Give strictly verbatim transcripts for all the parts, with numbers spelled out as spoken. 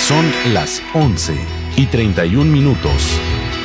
Son las once y treinta y un minutos.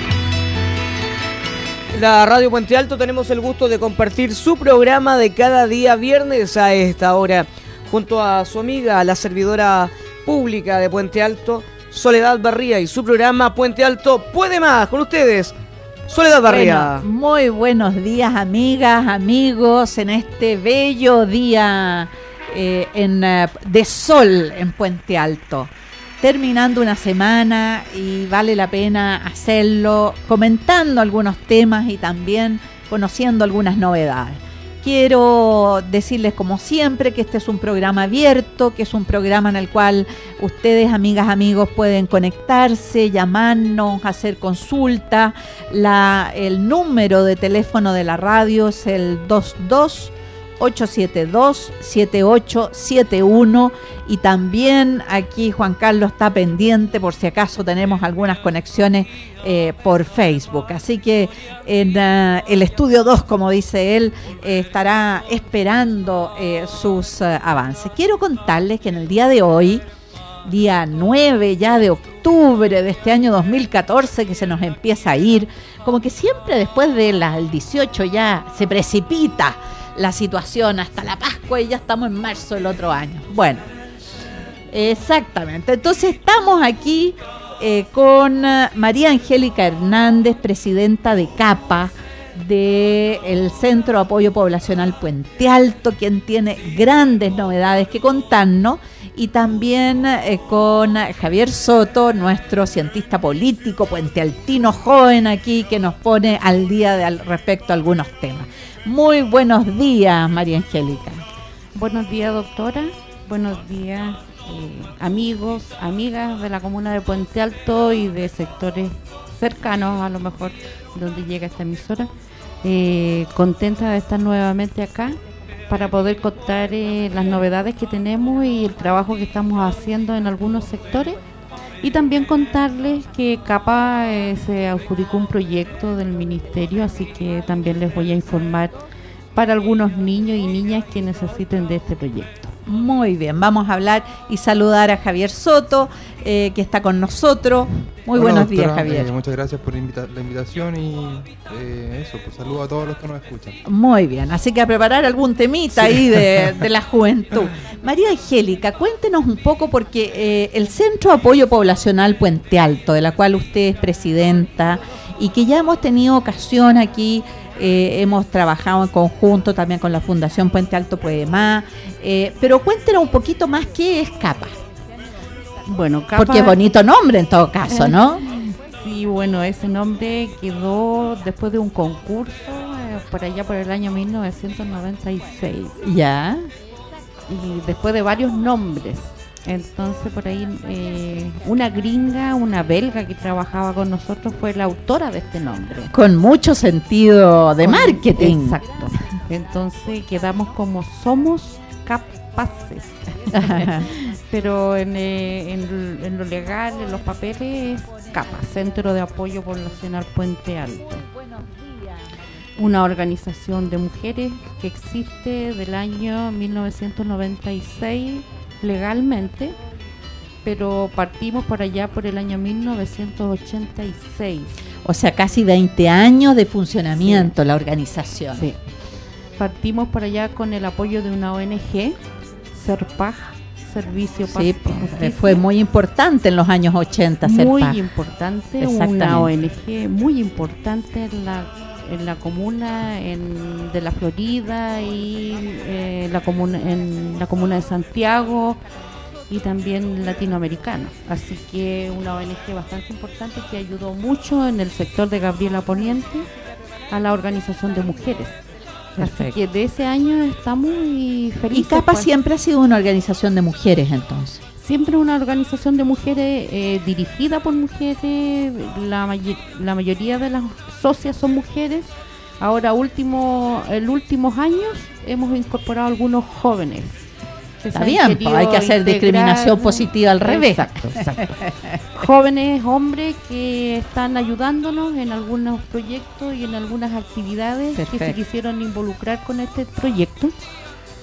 La Radio Puente Alto tenemos el gusto de compartir su programa de cada día viernes a esta hora, junto a su amiga, la servidora pública de Puente Alto, Soledad Barría, y su programa Puente Alto Puede Más. Con ustedes, Soledad Barría. Bueno, muy buenos días, amigas, amigos, en este bello día eh, en, uh, de sol en Puente Alto. Terminando una semana y vale la pena hacerlo comentando algunos temas y también conociendo algunas novedades. Quiero decirles como siempre que este es un programa abierto, que es un programa en el cual ustedes, amigas, amigos, pueden conectarse, llamarnos, hacer consulta. La, el número de teléfono de la radio es el dos dos ocho siete dos siete ocho siete uno, y también aquí Juan Carlos está pendiente por si acaso tenemos algunas conexiones eh, por Facebook, así que en uh, el estudio dos, como dice él, eh, estará esperando eh, sus uh, avances. Quiero contarles que en el día de hoy, día nueve ya de octubre de este año dos mil catorce, que se nos empieza a ir, como que siempre después del dieciocho ya se precipita la situación hasta la Pascua y ya estamos en marzo del otro año. Bueno, exactamente. Entonces estamos aquí eh, con María Angélica Hernández, presidenta de CAPA, del Centro de Apoyo Poblacional Puente Alto, quien tiene grandes novedades que contarnos, y también eh, con Javier Soto, nuestro cientista político puentealtino joven aquí, que nos pone al día de, al, respecto a algunos temas. Muy buenos días, María Angélica. Buenos días, doctora. Buenos días, eh, amigos, amigas de la comuna de Puente Alto y de sectores cercanos, a lo mejor, donde llega esta emisora. Eh, contenta de estar nuevamente acá para poder contar eh, las novedades que tenemos y el trabajo que estamos haciendo en algunos sectores. Y también contarles que CAPA eh, se adjudicó un proyecto del ministerio, así que también les voy a informar para algunos niños y niñas que necesiten de este proyecto. Muy bien, vamos a hablar y saludar a Javier Soto, eh, que está con nosotros. Muy Hola, buenos doctora, días, Javier. Eh, muchas gracias por invita- la invitación y eh, eso, pues saludo a todos los que nos escuchan. Muy bien, así que a preparar algún temita sí. ahí de, de la juventud. María Angélica, cuéntenos un poco, porque eh, el Centro de Apoyo Poblacional Puente Alto, de la cual usted es presidenta y que ya hemos tenido ocasión aquí, eh, hemos trabajado en conjunto también con la Fundación Puente Alto Puede Más, eh, pero cuéntenos un poquito más qué es CAPA. Bueno, CAPA... Porque bonito nombre en todo caso, ¿no? Sí, bueno, ese nombre quedó después de un concurso eh, por allá por el año mil novecientos noventa y seis. Ya. Y después de varios nombres. Entonces por ahí eh, una gringa, una belga que trabajaba con nosotros fue la autora de este nombre. Con mucho sentido de con, marketing. Exacto. Entonces quedamos como Somos Capaces. Pero en, eh, en, en lo legal, en los papeles, es CAPA, Centro de Apoyo Poblacional Puente Alto. Una organización de mujeres que existe del año mil novecientos noventa y seis legalmente, pero partimos por allá por el año mil novecientos ochenta y seis. O sea, casi veinte años de funcionamiento, sí. La organización. Sí. Partimos por allá con el apoyo de una O N G, SERPAJ, Servicio Paz sí, y Justicia. Fue muy importante en los años ochenta, muy SERPAJ. importante, una O N G muy importante en la en la comuna en, de la Florida y eh, la comuna en la comuna de Santiago y también latinoamericana, así que una O N G bastante importante que ayudó mucho en el sector de Gabriela Poniente a la organización de mujeres. Perfecto. Así que de ese año estamos muy felices. ¿Y CAPA pues, siempre ha sido una organización de mujeres entonces? Siempre una organización de mujeres eh, dirigida por mujeres, la, may- la mayoría de las socias son mujeres. Ahora último, en los últimos años hemos incorporado algunos jóvenes. Está bien, pues hay que hacer integrar, discriminación positiva al revés. Exacto, exacto. Jóvenes, hombres que están ayudándonos en algunos proyectos y en algunas actividades. Perfecto. Que se quisieron involucrar con este proyecto.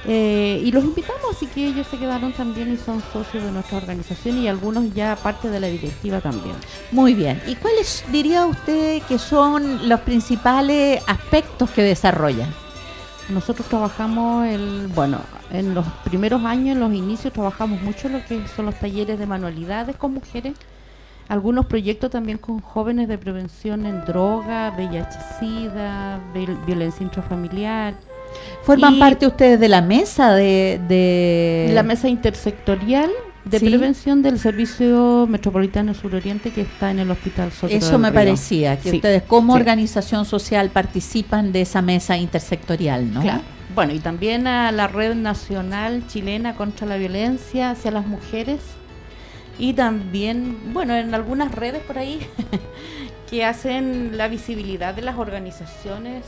Eh, y los invitamos, así que ellos se quedaron también y son socios de nuestra organización y algunos ya parte de la directiva también. Muy bien. ¿Y cuáles diría usted que son los principales aspectos que desarrollan? Nosotros trabajamos, el, bueno, en los primeros años, en los inicios, trabajamos mucho lo que son los talleres de manualidades con mujeres, algunos proyectos también con jóvenes de prevención en droga, V I H-Sida, violencia intrafamiliar. ¿Forman y parte ustedes de la mesa de...? de... la mesa intersectorial de ¿Sí? prevención del Servicio Metropolitano Suroriente que está en el Hospital Sotero Eso del me Río. parecía, que Sí. ustedes como Sí. organización social participan de esa mesa intersectorial, ¿no? Claro. Bueno, y también a la Red Nacional Chilena contra la Violencia hacia las Mujeres y también, bueno, en algunas redes por ahí que hacen la visibilidad de las organizaciones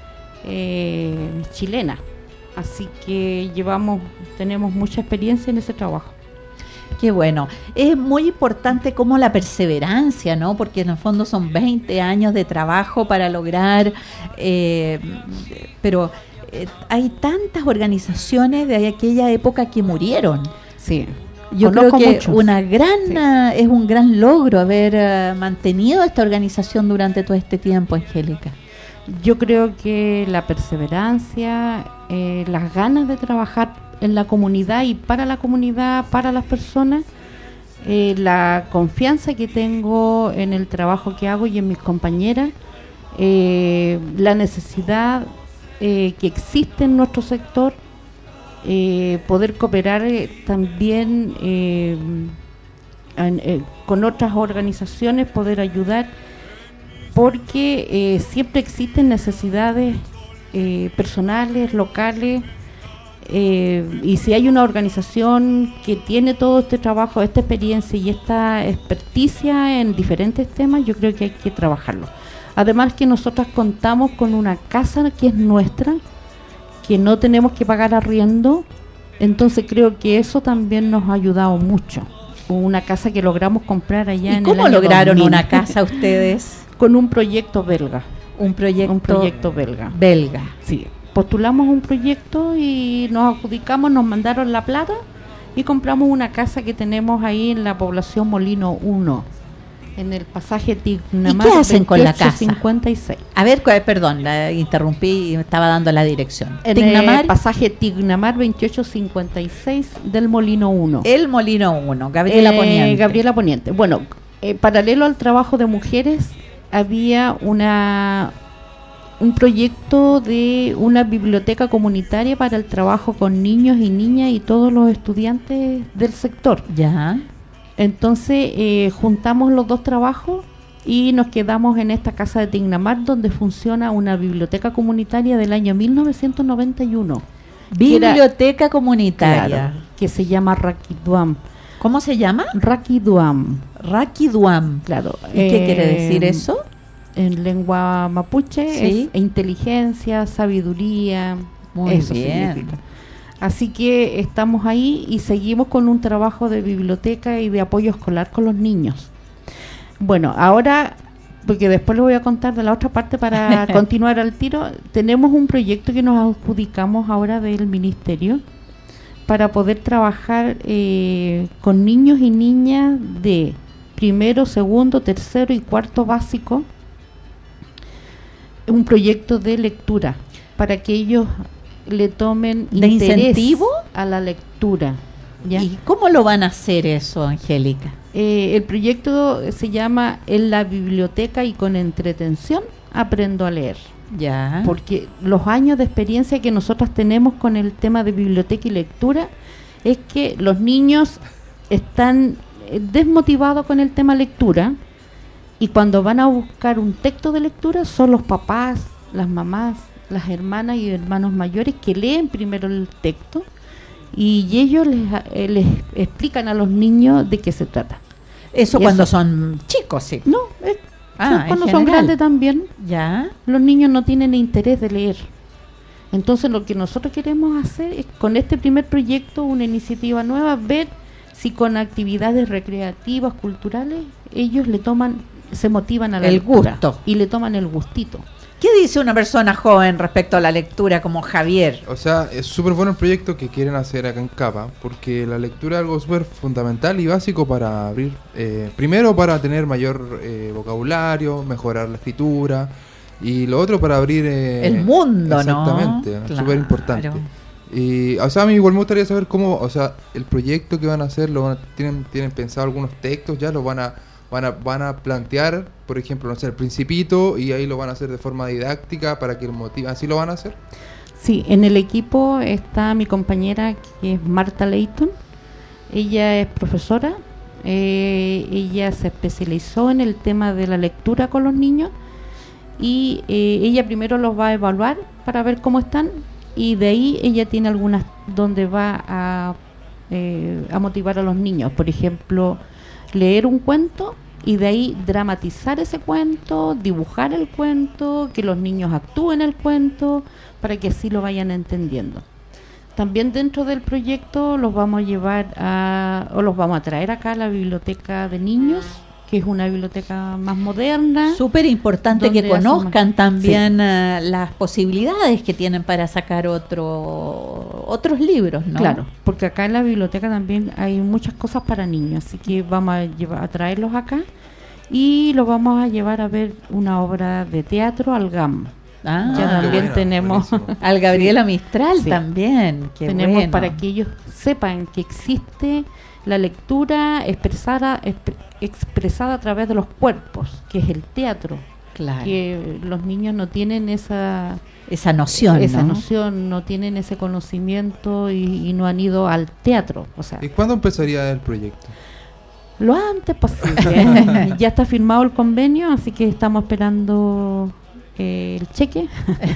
eh, chilenas. Así que llevamos, tenemos mucha experiencia en ese trabajo. Qué bueno. Es muy importante como la perseverancia, ¿no? Porque en el fondo son veinte años de trabajo para lograr, eh, pero eh, hay tantas organizaciones de aquella época que murieron. Sí. Yo Conozco creo que muchos. una gran Sí. uh, es un gran logro haber uh, mantenido esta organización durante todo este tiempo, Angélica. Yo creo que la perseverancia, eh, las ganas de trabajar en la comunidad y para la comunidad, para las personas, eh, la confianza que tengo en el trabajo que hago y en mis compañeras, eh, la necesidad eh, que existe en nuestro sector, eh, poder cooperar eh, también eh, en, eh, con otras organizaciones, poder ayudar, porque eh, siempre existen necesidades eh, personales, locales, eh, y si hay una organización que tiene todo este trabajo, esta experiencia y esta experticia en diferentes temas, yo creo que hay que trabajarlo. Además que nosotras contamos con una casa que es nuestra, que no tenemos que pagar arriendo, entonces creo que eso también nos ha ayudado mucho. Una casa que logramos comprar allá ¿Y en cómo el año lograron dos mil. una casa ustedes? Con un proyecto belga. Un proyecto, Un proyecto belga. belga. Sí. Postulamos un proyecto y nos adjudicamos, nos mandaron la plata y compramos una casa que tenemos ahí en la población Molino uno, en el pasaje Tignamar. ¿Y qué hacen con la casa? cincuenta y seis. A ver, cu- perdón, la interrumpí y me estaba dando la dirección. En Tignamar, el pasaje Tignamar veintiocho cincuenta y seis del Molino uno. el Molino uno, Gabriela Eh, Poniente. Gabriela Poniente. Bueno, eh, paralelo al trabajo de mujeres, había una un proyecto de una biblioteca comunitaria para el trabajo con niños y niñas y todos los estudiantes del sector. Ya. Entonces eh, juntamos los dos trabajos y nos quedamos en esta casa de Tignamar, donde funciona una biblioteca comunitaria del año mil novecientos noventa y uno. que era- Biblioteca comunitaria. Claro, que se llama Rakiduam. ¿Cómo se llama? Rakiduam, Rakiduam. claro. ¿Y qué Eh, quiere decir eso? En lengua mapuche Sí. es inteligencia, sabiduría. Muy eso bien. significa. Así que estamos ahí y seguimos con un trabajo de biblioteca y de apoyo escolar con los niños. Bueno, ahora, porque después les voy a contar de la otra parte para continuar al tiro, tenemos un proyecto que nos adjudicamos ahora del ministerio para poder trabajar eh, con niños y niñas de primero, segundo, tercero y cuarto básico, un proyecto de lectura para que ellos le tomen ¿De interés incentivo? a la lectura. ¿Ya? ¿Y cómo lo van a hacer eso, Angélica? Eh, el proyecto se llama En la biblioteca y con entretención aprendo a leer. Ya. Porque los años de experiencia que nosotros tenemos con el tema de biblioteca y lectura es que los niños están eh, desmotivados con el tema lectura y cuando van a buscar un texto de lectura son los papás, las mamás, las hermanas y hermanos mayores que leen primero el texto y ellos les, eh, les explican a los niños de qué se trata. Eso y cuando eso- son chicos, sí. No, es- Ah, en cuando son general. grandes también. Ya. Los niños no tienen interés de leer. Entonces lo que nosotros queremos hacer es con este primer proyecto, una iniciativa nueva, ver si con actividades recreativas, culturales, ellos le toman, se motivan a la El lectura gusto. y le toman el gustito. ¿Qué dice una persona joven respecto a la lectura como Javier? O sea, es súper bueno el proyecto que quieren hacer acá en Capa, porque la lectura es algo súper fundamental y básico para abrir, eh, primero para tener mayor eh, vocabulario, mejorar la escritura, y lo otro para abrir... Eh, el mundo, exactamente, ¿no? súper Claro. importante. Y, o sea, a mí igual me gustaría saber cómo, o sea, el proyecto que van a hacer, lo van a- tienen, tienen pensado algunos textos, ya los van a, van a, van a plantear, por ejemplo, no sé, el Principito, y ahí lo van a hacer de forma didáctica para que el motive, ¿así lo van a hacer? Sí, en el equipo está mi compañera que es Marta Leighton. Ella es profesora. eh, ella se especializó en el tema de la lectura con los niños y eh, ella primero los va a evaluar para ver cómo están y de ahí ella tiene algunas donde va a, eh, a motivar a los niños. Por ejemplo, leer un cuento y de ahí dramatizar ese cuento, dibujar el cuento, que los niños actúen el cuento, para que así lo vayan entendiendo. También dentro del proyecto los vamos a llevar a, o los vamos a traer acá a la biblioteca de niños, que es una biblioteca más moderna. Súper importante que donde conozcan hacemos- también eh, las posibilidades que tienen para sacar otro, otros libros, ¿no? Claro, porque acá en la biblioteca también hay muchas cosas para niños, así que vamos a, llevar, a traerlos acá y los vamos a llevar a ver una obra de teatro al GAM. Ah, Ya qué también buena, tenemos buenísimo. al Gabriela Mistral Sí. también. Qué tenemos bueno. para que ellos sepan que existe la lectura expresada exp- expresada a través de los cuerpos, que es el teatro, Claro. que los niños no tienen esa Esa noción, esa ¿no? noción, no tienen ese conocimiento y, y no han ido al teatro, o sea, ¿Y cuándo empezaría el proyecto? lo antes posible. Ya está firmado el convenio, así que estamos esperando eh, el cheque.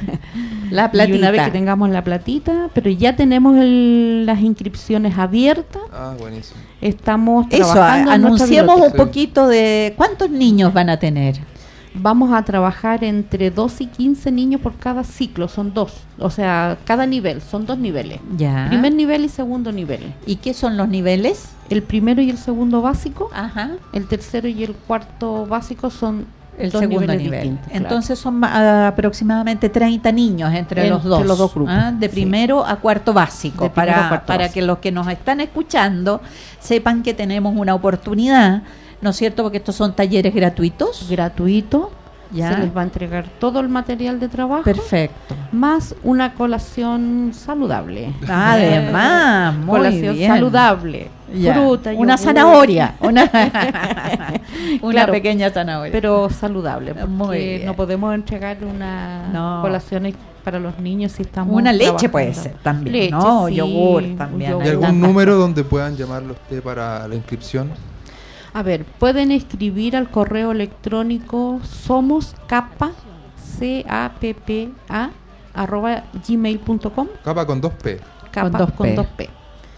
La Y una vez platita. que tengamos la platita, pero ya tenemos el- las inscripciones abiertas. Ah, buenísimo. Estamos Eso, trabajando a- en nuestra anunciemos un biblioteca. poquito de cuántos niños van a tener. Vamos a trabajar entre dos y quince niños por cada ciclo, son dos. O sea, cada nivel, son dos niveles. Ya. Primer nivel y segundo nivel. ¿Y qué son los niveles? El primero y el segundo básico, Ajá. el tercero y el cuarto básico son El dos segundo niveles nivel. distintos, claro. Entonces son ma- aproximadamente treinta niños entre, Entre los dos. los dos grupos, ¿ah? De sí. primero a cuarto básico. De primero para a cuarto para básico. que los que nos están escuchando sepan que tenemos una oportunidad, ¿no es cierto? Porque estos son talleres gratuitos. gratuito. Ya. Se les va a entregar todo el material de trabajo. Perfecto. Más una colación saludable. Además, muy colación bien. saludable. Ya. Fruta, una yogur, zanahoria, una, una Claro, pequeña zanahoria. pero saludable. Porque Muy bien. no podemos entregar una No. colación para los niños si estamos Una leche trabajando. puede ser también, Leche, ¿no? sí, Yogur un también. yogur. ¿Y Hay algún tantas número cosas. donde puedan llamarlo usted para la inscripción? A ver, pueden escribir al correo electrónico somoscapa, C A P P A, arroba gmail punto com, Capa con dos P. capa dos con P. dos P.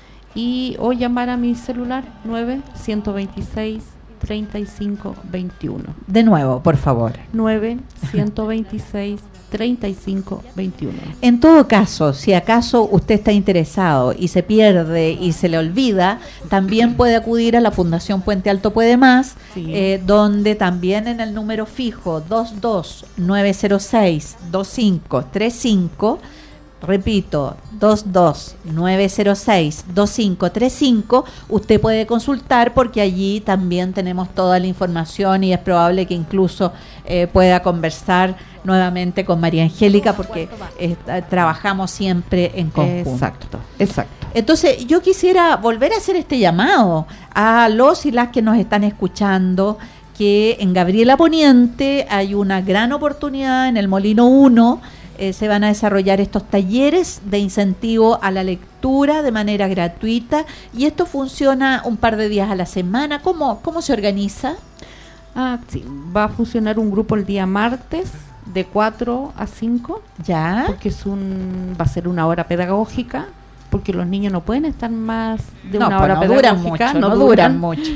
Y o llamar a mi celular nueve uno dos seis, tres cinco dos uno. De nuevo, por favor. nueve uno dos seis, tres cinco dos uno. En todo caso, si acaso usted está interesado y se pierde y se le olvida, también puede acudir a la Fundación Puente Alto Puede Más, Sí. eh, donde también en el número fijo dos dos nueve cero seis, dos cinco tres cinco, repito, dos dos nueve cero seis, dos cinco tres cinco, usted puede consultar porque allí también tenemos toda la información y es probable que incluso eh, pueda conversar nuevamente con María Angélica porque eh, trabajamos siempre en conjunto. Exacto, exacto. Entonces, yo quisiera volver a hacer este llamado a los y las que nos están escuchando, que en Gabriela Poniente hay una gran oportunidad en el Molino uno. Eh, se van a desarrollar estos talleres de incentivo a la lectura de manera gratuita y esto funciona un par de días a la semana. ¿Cómo, cómo se organiza? Ah, sí, va a funcionar un grupo el día martes de cuatro a cinco, ¿Ya? porque es un va a ser una hora pedagógica, porque los niños no pueden estar más de No, una pues hora no duran pedagógica, mucho, no duran mucho.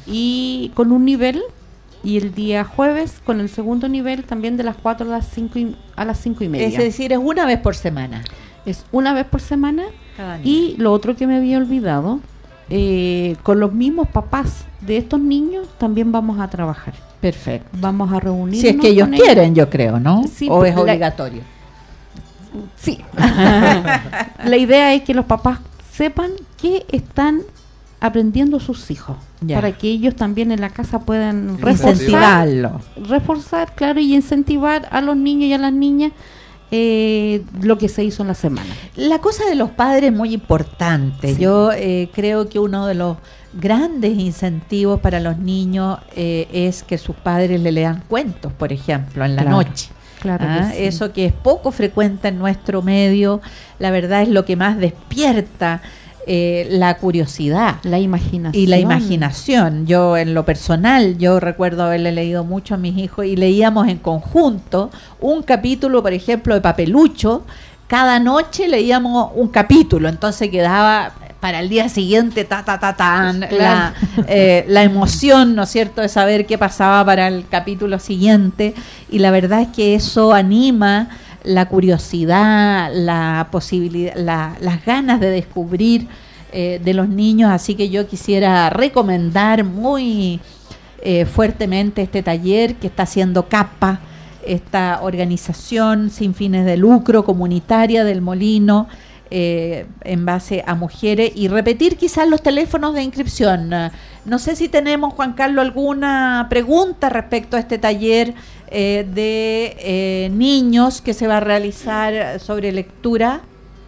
Y con un nivel, y el día jueves con el segundo nivel también de las cuatro a las cinco y, a las cinco y media. Es decir, es una vez por semana. Es una vez por semana. Cada niño. Y lo otro que me había olvidado, eh, con los mismos papás de estos niños también vamos a trabajar. Perfecto. Vamos a reunirnos. Si es que ellos con quieren, yo creo, ¿no? Sí, o pues, es la- obligatorio. Sí. La idea es que los papás sepan qué están aprendiendo sus hijos, Ya. para que ellos también en la casa puedan reforzar, Incentivarlo. reforzar, claro, y incentivar a los niños y a las niñas eh, lo que se hizo en la semana. La cosa de los padres es muy importante. Sí. Yo eh, creo que uno de los grandes incentivos para los niños eh, es que sus padres le lean cuentos, por ejemplo, en la Claro, noche. Claro Ah, que sí. Eso que es poco frecuente en nuestro medio, la verdad es lo que más despierta eh, la curiosidad La imaginación. y la imaginación. Yo en lo personal, yo recuerdo haberle leído mucho a mis hijos y leíamos en conjunto un capítulo, por ejemplo, de Papelucho. Cada noche leíamos un capítulo, entonces quedaba para el día siguiente, ta, ta, ta, tan, Claro. la, eh, la emoción, ¿no es cierto?, de saber qué pasaba para el capítulo siguiente. Y la verdad es que eso anima la curiosidad, la posibilidad, la- las ganas de descubrir eh, de los niños. Así que yo quisiera recomendar muy eh, fuertemente este taller que está haciendo CAPA, esta organización sin fines de lucro comunitaria del Molino, eh, en base a mujeres, y repetir quizás los teléfonos de inscripción. Eh, No sé si tenemos, Juan Carlos, alguna pregunta respecto a este taller eh, de eh, niños que se va a realizar sobre lectura.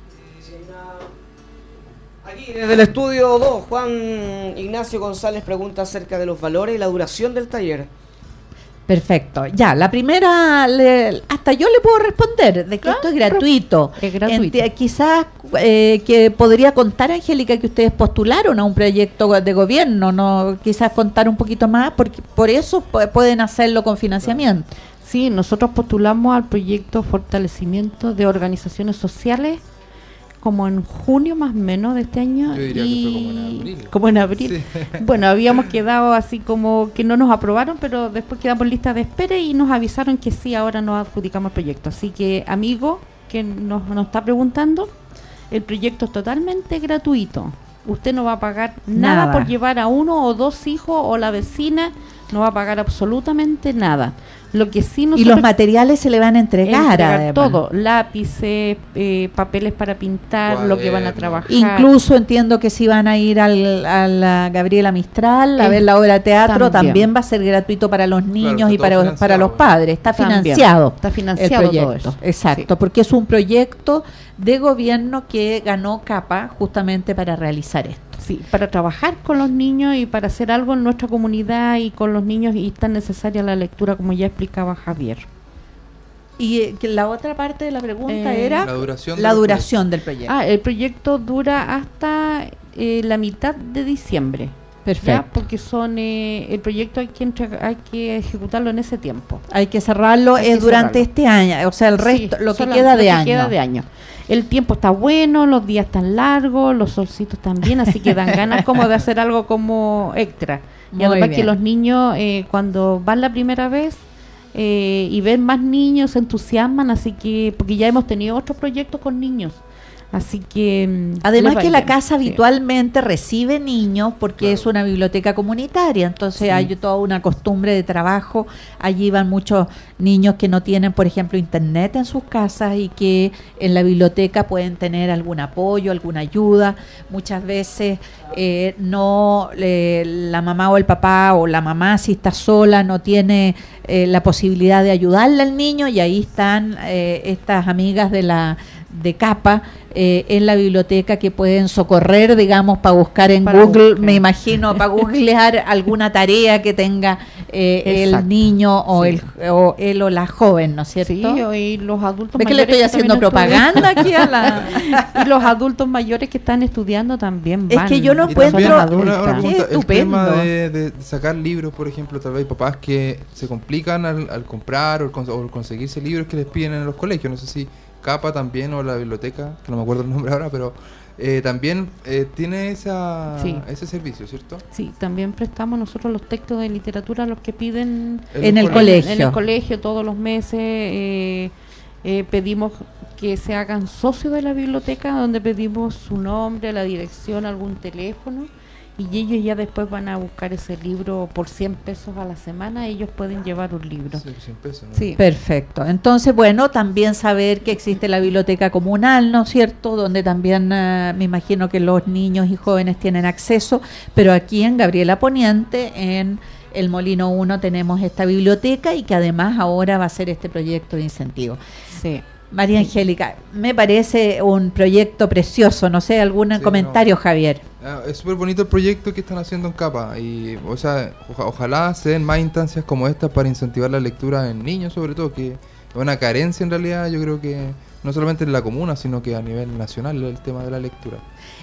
Aquí desde el estudio dos, Juan Ignacio González pregunta acerca de los valores y la duración del taller. Perfecto. Ya, la primera, le- hasta yo le puedo responder de que Claro, esto es gratuito. es gratuito. Enti- quizás eh, que podría contar, Angélica, que ustedes postularon a un proyecto de gobierno, no, quizás contar un poquito más, porque por eso pu- pueden hacerlo con financiamiento. Sí, nosotros postulamos al proyecto Fortalecimiento de Organizaciones Sociales como en junio más o menos de este año. Yo diría que fue como en abril. Como en abril. Sí. Bueno, habíamos quedado así como que no nos aprobaron, pero después quedamos en lista de espera y nos avisaron que sí, ahora nos adjudicamos el proyecto. Así que, amigo que nos, nos está preguntando, el proyecto es totalmente gratuito. Usted no va a pagar nada, Nada. por llevar a uno o dos hijos, o la vecina no va a pagar absolutamente nada. Lo que sí Y nosotros los materiales se le van a entregar, entregar además. todo, lápices, eh, papeles para pintar, lo que van a Cuadernos. trabajar. Incluso entiendo que si van a ir al, a la Gabriela Mistral a Eh, ver la obra de teatro, también. también. va a ser gratuito para los niños está y todo para, financiado, para los ¿eh? padres. Está También. financiado. Está El financiado todo proyecto, eso. exacto, porque es un proyecto de gobierno que ganó CAPA justamente para realizar esto. Sí, para trabajar con los niños y para hacer algo en nuestra comunidad y con los niños, y es tan necesaria la lectura, como ya explicaba Javier. Y eh, que la otra parte de la pregunta Eh, era La duración. la del duración del proyecto. Ah, el proyecto dura hasta eh, la mitad de diciembre. ¿ya? Perfecto. Porque son eh, el proyecto hay que entrega- hay que ejecutarlo en ese tiempo. Hay que cerrarlo Hay eh, que durante cerrarlo. este año, o sea, el resto, Sí, lo que sola- queda de que año. queda de año. El tiempo está bueno, los días están largos, los solcitos también, así que dan ganas como de hacer algo como extra. Muy Y además bien. que los niños eh, cuando van la primera vez eh, y ven más niños se entusiasman, así que porque ya hemos tenido otros proyectos con niños, así que mm, Además les va que la bien. casa Sí. habitualmente recibe niños porque Claro. es una biblioteca comunitaria, entonces Sí. hay toda una costumbre de trabajo. Allí van muchos niños que no tienen, por ejemplo, internet en sus casas y que en la biblioteca pueden tener algún apoyo, alguna ayuda. Muchas veces eh, no eh, la mamá o el papá, o la mamá si está sola no tiene eh, la posibilidad de ayudarle al niño, y ahí están eh, estas amigas de la de CAPA eh, en la biblioteca que pueden socorrer, digamos, para buscar en Para Google, buscar. me imagino, para googlear alguna tarea que tenga eh, el Exacto. niño o, Sí. el, o él o la joven, ¿no es cierto? Sí, y los adultos ¿Ves que le mayores estoy que haciendo también estudian. propaganda aquí a la...? Y los adultos mayores que están estudiando también Es van. que yo no Y encuentro- también, adultas. una, una Qué pregunta, el estupendo. tema de, de sacar libros, por ejemplo, tal vez hay papás que se complican al, al comprar o, al cons- o al conseguirse libros que les piden en los colegios. No sé si CAPA también o la biblioteca, que no me acuerdo el nombre ahora, pero eh, también eh, tiene esa, Sí. ese servicio, ¿cierto? Sí, también prestamos nosotros los textos de literatura a los que piden En los el colegios. colegio. en el colegio todos los meses. eh, eh, pedimos que se hagan socios de la biblioteca, donde pedimos su nombre, la dirección, algún teléfono, y ellos ya después van a buscar ese libro por cien pesos a la semana, ellos pueden llevar un libro. Sí, cien pesos, ¿no? Sí. Perfecto. Entonces, bueno, también saber que existe la biblioteca comunal, ¿no es cierto? Donde también uh, me imagino que los niños y jóvenes tienen acceso, pero aquí en Gabriela Poniente, en el Molino uno, tenemos esta biblioteca y que además ahora va a ser este proyecto de incentivo. Sí. María Angélica, me parece un proyecto precioso, no sé, algún Sí, comentario, no. Javier. Ah, es súper bonito el proyecto que están haciendo en Capa y, o sea, oja- ojalá se den más instancias como esta para incentivar la lectura en niños, sobre todo, que es una carencia en realidad, yo creo que no solamente en la comuna, sino que a nivel nacional el tema de la lectura.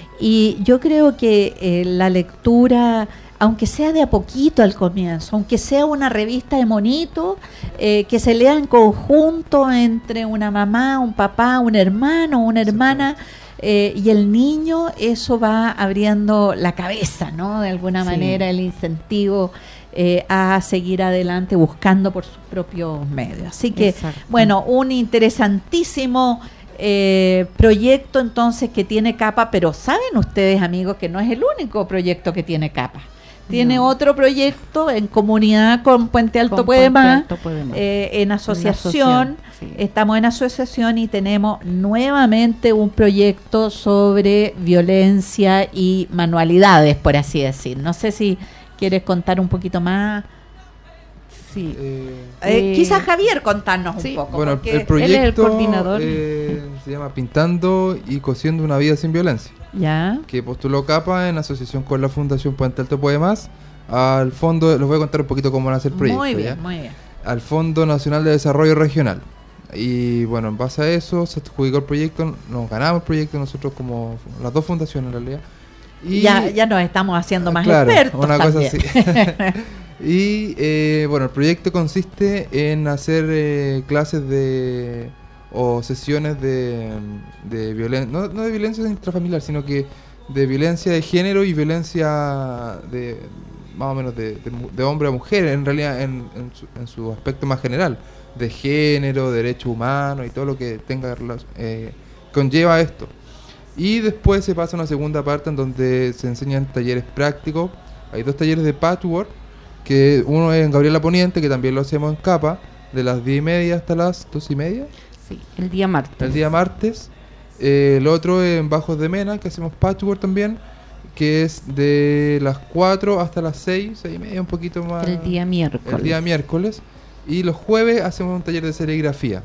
Y yo creo que eh, la lectura, aunque sea de a poquito al comienzo, aunque sea una revista de monito, eh, que se lea en conjunto entre una mamá, un papá, un hermano, una hermana eh, y el niño, eso va abriendo la cabeza, ¿no? De alguna Sí. manera, el incentivo eh, a seguir adelante buscando por sus propios medios. Así que, Exacto. bueno, un interesantísimo eh, proyecto entonces que tiene Capa, pero saben ustedes, amigos, que no es el único proyecto que tiene Capa. Tiene No. otro proyecto en comunidad con Puente Alto Con Puede Puente Más, Alto Puede Más. eh, en asociación. asociación, sí. Estamos en asociación y tenemos nuevamente un proyecto sobre violencia y manualidades, por así decir. No sé si quieres contar un poquito más. Sí. Eh, Eh, Eh, quizás Javier contarnos sí. un poco. bueno, porque- el proyecto él es el coordinador. eh, se llama Pintando y Cosiendo una vida sin violencia, ya. que postuló Capa en asociación con la Fundación Puente Alto Puede Más al fondo, les voy a contar un poquito cómo nace el proyecto. Muy bien, ¿ya? muy bien. Al Fondo Nacional de Desarrollo Regional. Y bueno, en base a eso se adjudicó el proyecto, nos ganamos el proyecto nosotros como las dos fundaciones en realidad. Y ya, ya nos estamos haciendo más claro, expertos una también. cosa así. Y eh, bueno, el proyecto consiste en hacer eh, clases de o sesiones de, de violencia, no, no de violencia intrafamiliar, sino que de violencia de género y violencia de más o menos de, de, mu- de hombre a mujer, en realidad en, en, su, en su aspecto más general, de género, derechos humanos y todo lo que tenga rela- eh, conlleva esto. Y después se pasa a una segunda parte en donde se enseñan talleres prácticos. Hay dos talleres de patchwork, que uno es en Gabriela Poniente, que también lo hacemos en Capa, de las diez y media hasta las dos y media, Sí, el día martes. el día martes. Eh, el otro es en Bajos de Mena, que hacemos patchwork también, que es de las cuatro hasta las seis, seis y media, un poquito más. El día miércoles. El día miércoles. Y los jueves hacemos un taller de serigrafía.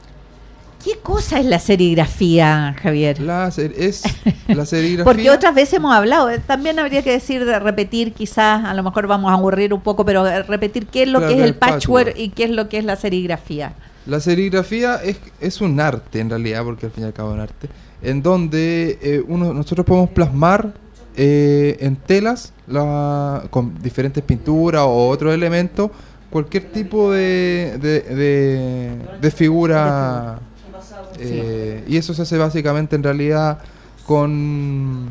¿Qué cosa es la serigrafía, Javier? La, ser- es la serigrafía. Porque otras veces hemos hablado, eh, también habría que decir, de repetir quizás, a lo mejor vamos a aburrir un poco, pero eh, repetir qué es lo Claro, que es el el patchwork, patchwork. y qué es lo que es la serigrafía. La serigrafía es, es un arte en realidad, porque al fin y al cabo es un arte, en donde eh, uno, nosotros podemos plasmar eh, en telas la, con diferentes pinturas o otros elementos cualquier tipo de, de, de, de figura. Eh, y eso se hace básicamente en realidad con,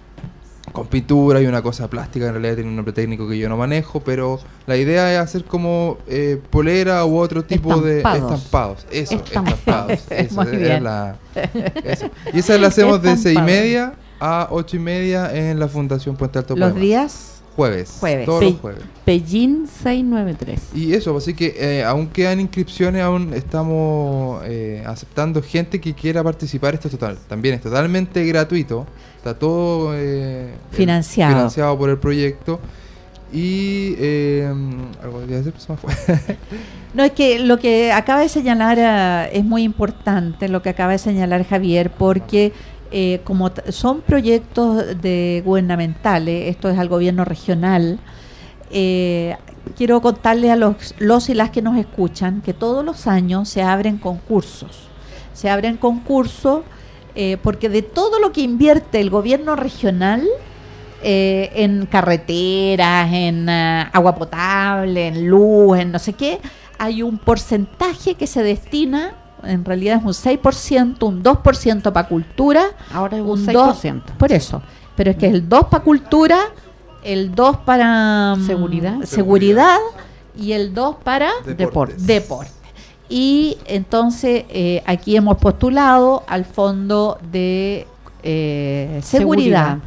con pintura y una cosa plástica. En realidad tiene un nombre técnico que yo no manejo, pero la idea es hacer como eh, polera u otro tipo de Estampados. estampados. Eso, Estampados. estampados. Eso, Muy es bien. la- eso. Y esa la hacemos de seis y Estampados. media a ocho y media en la Fundación Puente Alto Los Puebla. días Jueves. Jueves. Todos Sí. los jueves. Pellín seiscientos noventa y tres. Y eso, así que eh, aún quedan inscripciones, aún estamos eh, aceptando gente que quiera participar. Esto es total, también es totalmente gratuito, está todo eh, Financiado. el- financiado por el proyecto. Y eh, algo que decir, se me fue. No, es que lo que acaba de señalar eh, es muy importante, lo que acaba de señalar Javier, porque eh, como t- son proyectos de gubernamentales, esto es al gobierno regional, eh, quiero contarle a los, los y las que nos escuchan que todos los años se abren concursos. Se abren concursos eh, porque de todo lo que invierte el gobierno regional, eh, en carreteras, en ah, agua potable, en luz, en no sé qué, hay un porcentaje que se destina, en realidad es un seis por ciento, un dos por ciento para cultura, Ahora es un, un seis dos por ciento. por eso, pero es que es el dos para cultura, el dos para mm, Seguridad. seguridad y el dos para Deportes. deporte. Y entonces eh, aquí hemos postulado al fondo de eh, seguridad. Seguridad.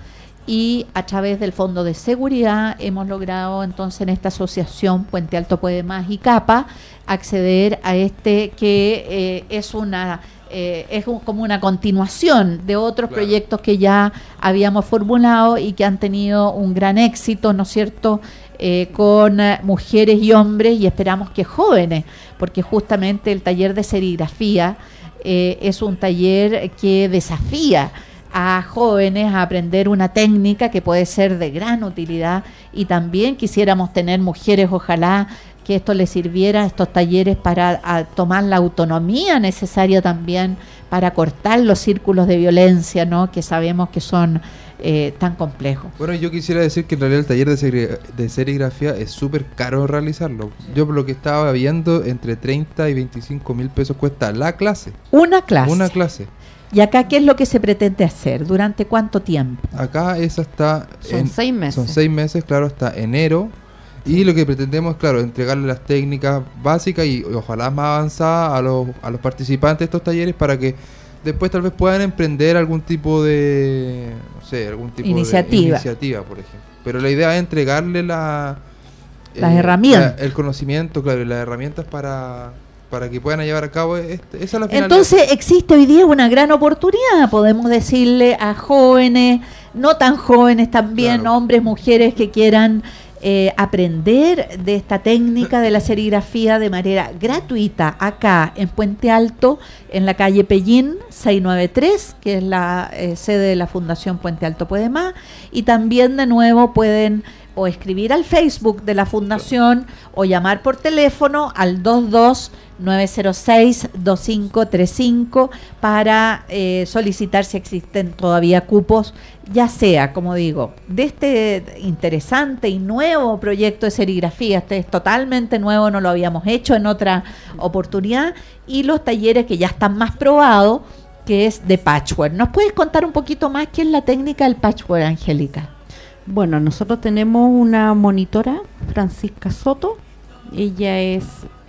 y a través del Fondo de Seguridad hemos logrado entonces en esta asociación Puente Alto Puede Más y CAPA acceder a este que eh, es una eh, es un, como una continuación de otros claro. proyectos que ya habíamos formulado y que han tenido un gran éxito, ¿no es cierto?, eh, con eh, mujeres y hombres, y esperamos que jóvenes, porque justamente el taller de serigrafía eh, es un taller que desafía a jóvenes a aprender una técnica que puede ser de gran utilidad, y también quisiéramos tener mujeres, ojalá que esto les sirviera, estos talleres, para a, tomar la autonomía necesaria también para cortar los círculos de violencia, ¿no?, que sabemos que son eh, tan complejos. Bueno, yo quisiera decir que en realidad el taller de, seri- de serigrafía es súper caro realizarlo. Yo por lo que estaba viendo, entre treinta y veinticinco mil pesos cuesta la clase. Una clase. Una clase. ¿Y acá qué es lo que se pretende hacer? ¿Durante cuánto tiempo? Acá es hasta... Son seis meses. Son seis meses, claro, hasta enero. Y lo que pretendemos, claro, entregarle las técnicas básicas y, y ojalá más avanzadas a los, a los participantes de estos talleres, para que después tal vez puedan emprender algún tipo de, no sé, algún tipo iniciativa. de iniciativa, por ejemplo. Pero la idea es entregarle la, las eh, herramientas. La, el conocimiento, claro, y las herramientas para... para que puedan llevar a cabo este, esa es la finalidad. Entonces existe hoy día una gran oportunidad, podemos decirle a jóvenes, no tan jóvenes también, claro. hombres, mujeres que quieran eh, aprender de esta técnica de la serigrafía de manera gratuita acá en Puente Alto, en la calle Pellín seiscientos noventa y tres, que es la eh, sede de la Fundación Puente Alto Puede Más, y también de nuevo pueden o escribir al Facebook de la Fundación o llamar por teléfono al dos dos nueve cero seis dos cinco tres cinco para eh, solicitar si existen todavía cupos, ya sea, como digo, de este interesante y nuevo proyecto de serigrafía. Este es totalmente nuevo, no lo habíamos hecho en otra oportunidad, y los talleres que ya están más probados, que es de patchwork. ¿Nos puedes contar un poquito más qué es la técnica del patchwork, Angélica? Bueno, nosotros tenemos una monitora, Francisca Soto. Ella es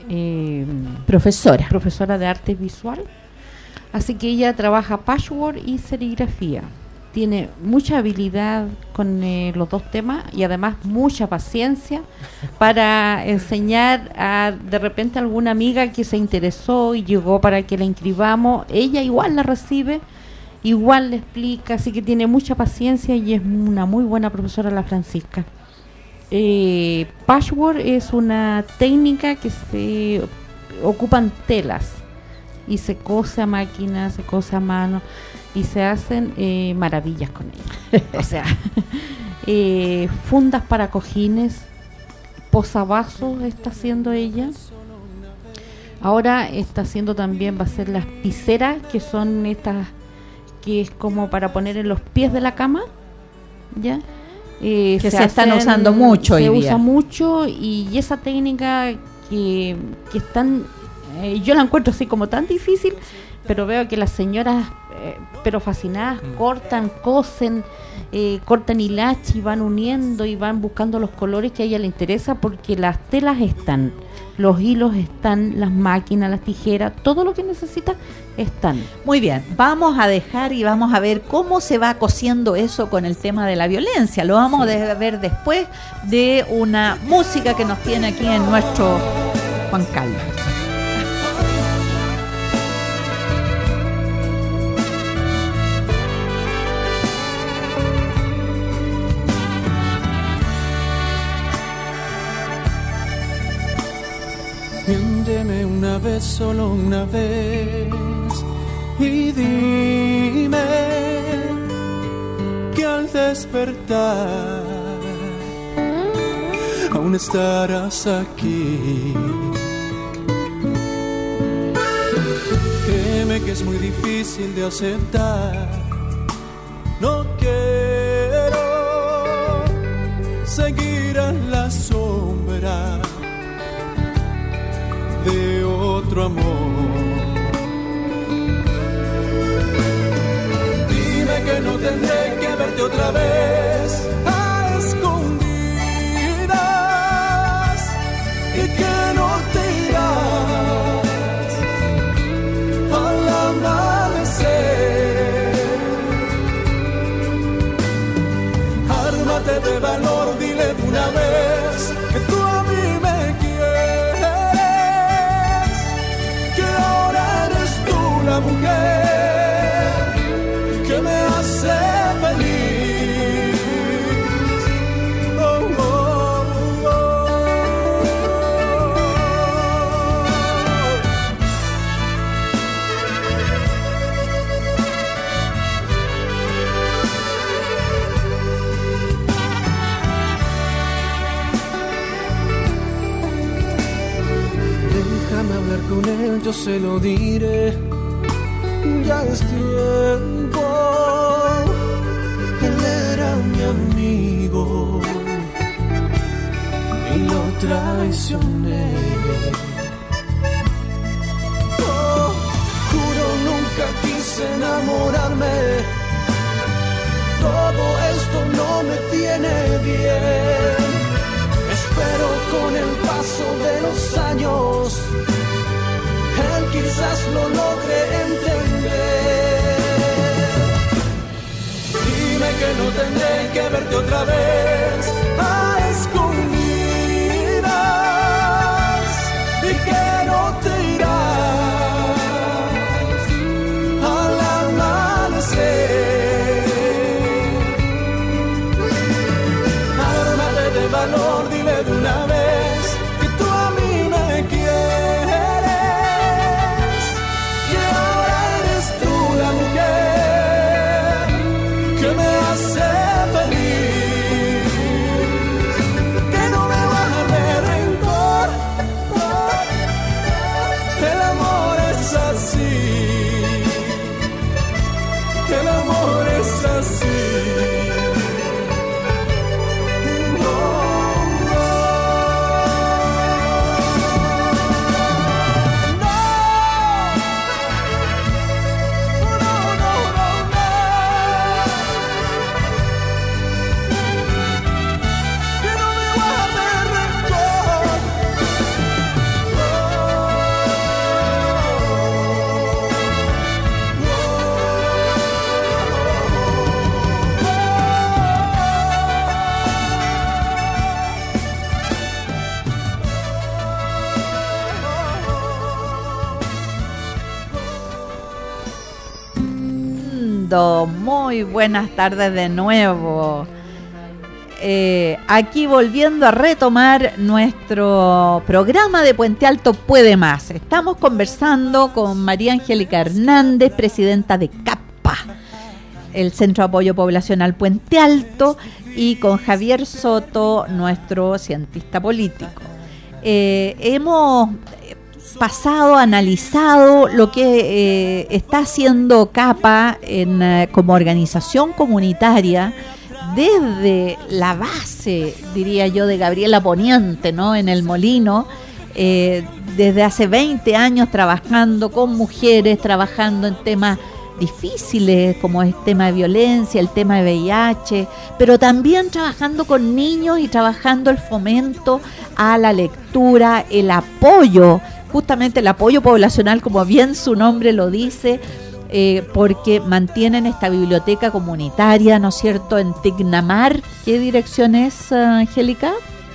eh, profesora. profesora de arte visual. Así que ella trabaja patchwork y serigrafía. Tiene mucha habilidad con eh, los dos temas, y además mucha paciencia para enseñar a de repente a alguna amiga que se interesó y llegó para que la inscribamos. Ella igual la recibe, igual le explica, así que tiene mucha paciencia y es una muy buena profesora, la Francisca. Eh, patchwork es una técnica que se ocupan telas y se cose a máquina, se cose a mano y se hacen eh, maravillas con ella. O sea, eh, fundas para cojines, posavasos está haciendo ella. Ahora está haciendo también, va a ser las piseras, que son estas que es como para poner en los pies de la cama, ¿ya? Eh, que se, se están hacen, usando mucho hoy se día. usa mucho, y, y esa técnica que, que es tan, eh, yo la encuentro así como tan difícil, pero veo que las señoras, eh, pero fascinadas, mm. cortan, cosen, eh, cortan hilacha y van uniendo y van buscando los colores que a ella le interesa, porque las telas están, los hilos están, las máquinas, las tijeras, todo lo que necesita están. Muy bien, vamos a dejar y vamos a ver cómo se va cosiendo eso con el tema de la violencia. Lo vamos sí. a ver después de una música que nos tiene aquí en nuestro Juan Carlos. Miénteme una vez, solo una vez, y dime que al despertar aún estarás aquí. Créeme que es muy difícil de aceptar. No quiero seguir a la sombra de otro amor. Dime que no tendré que verte otra vez a escondidas, y que no te irás al amanecer. Ármate de valor, dile de una vez que tú a mí me quieres, que ahora eres tú la mujer que me hace feliz. Oh, oh, oh. Déjame hablar con él, yo se lo diré. Ya es tiempo. Él era mi amigo y lo traicioné. Oh, juro nunca quise enamorarme. Todo esto no me tiene bien. Espero con el paso de los años él quizás lo logre entender. Dime que no tendré que verte otra vez a escondidas y que no te irás al amanecer. Ármate de valor, dile de una vez que tú a mí me quieres, que ahora eres tú la mujer que me hace feliz, que no me guarde rencor. El amor es así, el amor es así. Muy buenas tardes de nuevo. Eh, aquí volviendo a retomar nuestro programa de Puente Alto Puede Más. Estamos conversando con María Angélica Hernández, presidenta de CAPPA, el Centro de Apoyo Poblacional Puente Alto, y con Javier Soto, nuestro cientista político. Eh, hemos pasado, analizado lo que eh, está haciendo CAPPA en, eh, como organización comunitaria desde la base, diría yo, de Gabriela Poniente, ¿no? En el Molino, eh, desde hace veinte años trabajando con mujeres, trabajando en temas difíciles como el tema de violencia, el tema de V I H, pero también trabajando con niños y trabajando el fomento a la lectura, el apoyo, justamente el apoyo poblacional, como bien su nombre lo dice, eh, porque mantienen esta biblioteca comunitaria, ¿no es cierto?, en Tignamar. ¿Qué dirección es, Angélica?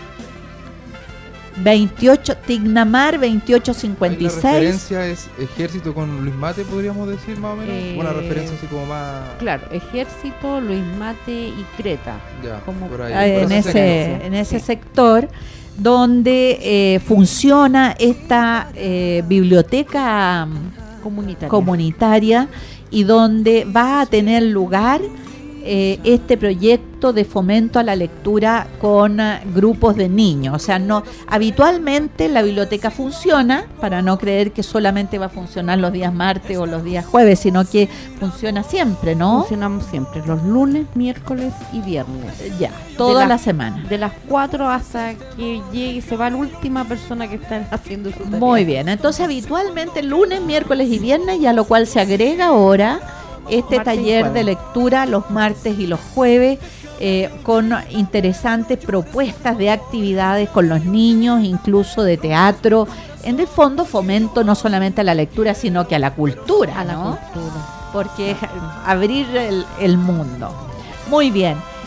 veintiocho, Tignamar veintiocho cincuenta y seis. La referencia es Ejército con Luis Mate, podríamos decir más o menos. Eh, Una referencia así como más. Claro, Ejército, Luis Mate y Creta. Ya, como por ahí. Ah, en, Por ese ese, sector. en ese Sí. sector donde eh, funciona esta eh, biblioteca Comunitaria. comunitaria y donde va a tener lugar eh, este proyecto de fomento a la lectura con uh, grupos de niños. O sea, no habitualmente la biblioteca funciona, para no creer que solamente va a funcionar los días martes o los días jueves, sino que funciona siempre, ¿no? Funcionamos siempre, los lunes, miércoles y viernes. Ya, toda la- la semana. De las cuatro hasta que llegue, se va la última persona que está haciendo su tarea. Muy bien, entonces habitualmente lunes, miércoles y viernes, y a lo cual se agrega ahora este Martes y taller jueves. de lectura los martes y los jueves, eh, con interesantes propuestas de actividades con los niños, incluso de teatro. En el fondo fomento no solamente a la lectura, sino que a la cultura, A la ¿no? cultura. Porque es abrir el, el mundo. Muy bien.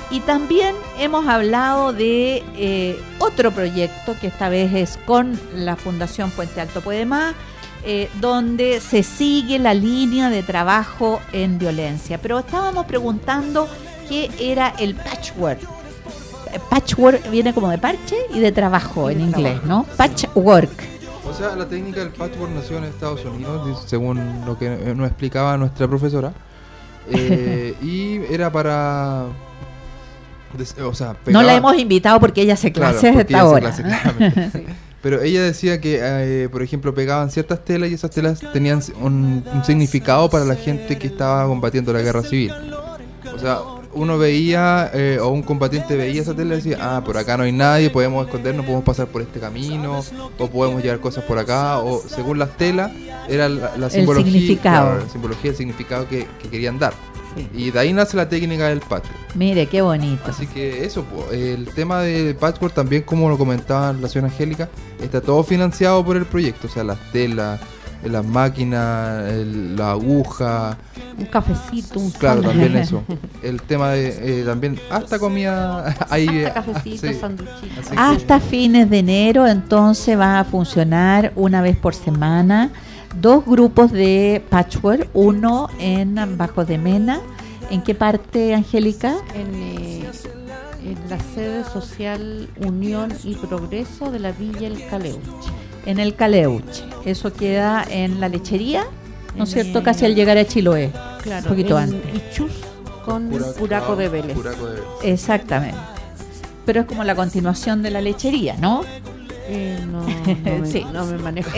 Y también hemos hablado de eh, otro proyecto que esta vez es con la Fundación Puente Alto Puede Más, eh, donde se sigue la línea de trabajo en violencia. Pero estábamos preguntando qué era el patchwork. Patchwork viene como de parche y de trabajo en inglés, ¿no? Patchwork. O sea, la técnica del patchwork nació en Estados Unidos, según lo que nos explicaba nuestra profesora. Eh, y era para... O sea, pegaba, no la hemos invitado porque ella hace clases claro, hasta ahora. Clase, claramente. Sí. Pero ella decía que, eh, por ejemplo, pegaban ciertas telas y esas telas tenían un, un significado para la gente que estaba combatiendo la guerra civil. O sea, uno veía, eh, o un combatiente veía esa tela y decía, ah, por acá no hay nadie, podemos escondernos, podemos pasar por este camino, o podemos llevar cosas por acá, o según las telas, era la, la simbología, el significado. Claro, la simbología, el significado que, que querían dar. Sí. Y de ahí nace la técnica del patchwork. Mire, qué bonito. Así que eso, el tema de patchwork también, como lo comentaba la señora Angélica, está todo financiado por el proyecto, o sea, las telas, las máquinas, el, la aguja, un cafecito, un claro, sándwich. También eso. El tema de eh, también hasta comida ahí, hasta cafecito, sí. Sanduchitos. Hasta fines de enero entonces va a funcionar una vez por semana dos grupos de patchwork, uno en Bajo de Mena. ¿En qué parte, Angélica? En, eh, en la sede social Unión y Progreso de la Villa El Caleuche. En el Caleuche, eso queda en la lechería, ¿no es cierto? Casi al llegar a Chiloé, claro, un poquito en antes. Ichus con Puraco de Vélez. Puraco de Vélez. Exactamente. Pero es como la continuación de la lechería, ¿no? Eh, no, no, me, sí. no me manejo.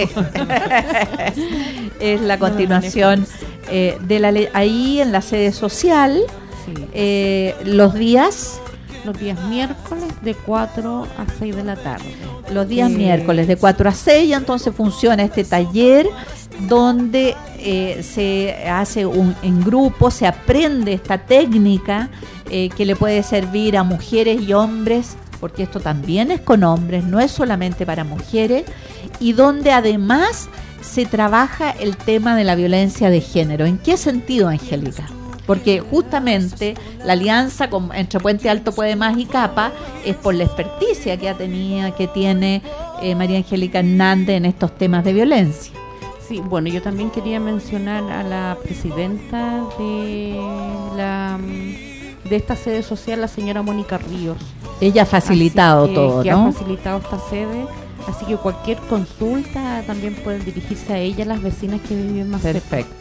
Es la continuación no eh, de la le- ahí en la sede social, sí. eh, los días... Los días miércoles de cuatro a seis de la tarde. Los días eh, miércoles de cuatro a seis, entonces funciona este taller donde eh, se hace un, en grupo, se aprende esta técnica eh, que le puede servir a mujeres y hombres, porque esto también es con hombres, no es solamente para mujeres, y donde además se trabaja el tema de la violencia de género. ¿En qué sentido, Angélica? Porque justamente la alianza con, entre Puente Alto Puede Más y Capa es por la experticia que ha tenido, que tiene eh, María Angélica Hernández en estos temas de violencia. Sí, bueno, yo también quería mencionar a la presidenta de la de esta sede social, la señora Mónica Ríos. Ella ha facilitado que, todo, que ¿no? ha facilitado esta sede, así que cualquier consulta también pueden dirigirse a ella, las vecinas que viven más cerca. Perfecto.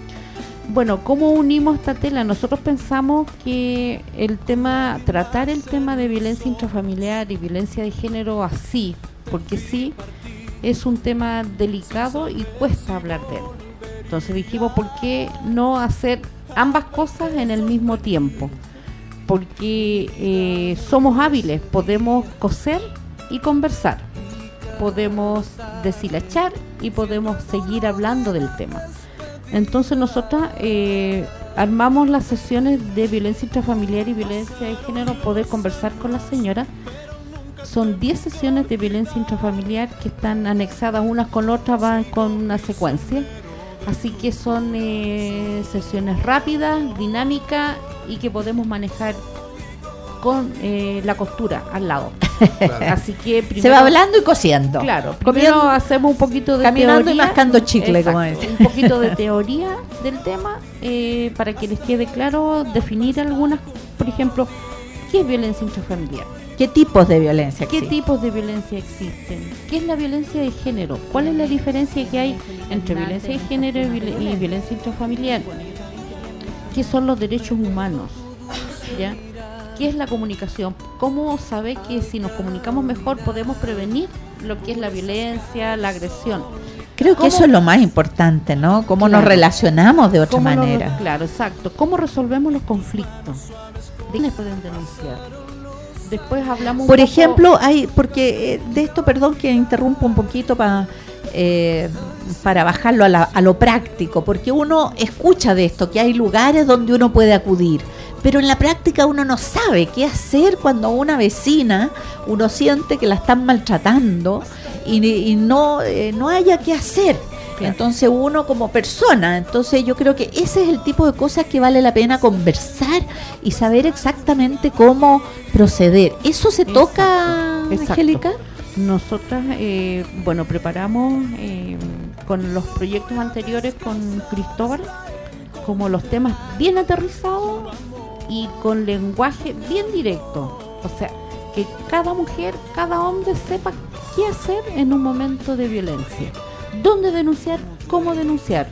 Bueno, ¿cómo unimos esta tela? Nosotros pensamos que el tema, tratar el tema de violencia intrafamiliar y violencia de género así, porque sí, es un tema delicado y cuesta hablar de él. Entonces dijimos, ¿por qué no hacer ambas cosas en el mismo tiempo? Porque eh, somos hábiles, podemos coser y conversar, podemos deshilachar y podemos seguir hablando del tema. Entonces nosotras eh, armamos las sesiones de violencia intrafamiliar y violencia de género, poder conversar con la señora. Son diez sesiones de violencia intrafamiliar que están anexadas unas con otras, van con una secuencia. Así que son eh, sesiones rápidas, dinámicas y que podemos manejar con eh, la costura al lado. Claro. Así que primero, se va hablando y cosiendo. Claro, primero comiendo, hacemos un poquito de caminando teoría, y mascando chicle, exacto, como decía. un poquito de teoría del tema eh, para que les quede claro, definir algunas, por ejemplo, ¿qué es violencia intrafamiliar? ¿Qué tipos de violencia ¿Qué existen? tipos de violencia existen? ¿Qué es la violencia de género? ¿Cuál es la diferencia que hay entre violencia de género y, viol- y violencia intrafamiliar? ¿Qué son los derechos humanos? ¿Ya? ¿Qué es la comunicación? ¿Cómo saber que si nos comunicamos mejor podemos prevenir lo que es la violencia, la agresión? Creo que eso es lo más importante, ¿no? Cómo Claro. nos relacionamos de otra ¿Cómo lo- manera. claro, exacto. ¿Cómo resolvemos los conflictos? ¿De quiénes pueden denunciar? Después hablamos un Por poco- ejemplo, hay, porque eh, de esto, perdón que interrumpo un poquito para eh, para bajarlo a, la- a lo práctico, porque uno escucha de esto, que hay lugares donde uno puede acudir, pero en la práctica uno no sabe qué hacer cuando una vecina, uno siente que la están maltratando y, y no, eh, no haya qué hacer. Entonces uno como persona, entonces yo creo que ese es el tipo de cosas que vale la pena conversar y saber exactamente cómo proceder. ¿Eso se Exacto, toca, exacto. Angélica? Nosotras, eh, bueno, preparamos eh, con los proyectos anteriores con Cristóbal, como los temas bien aterrizados y con lenguaje bien directo. O sea, que cada mujer, cada hombre sepa qué hacer en un momento de violencia. Dónde denunciar, cómo denunciar.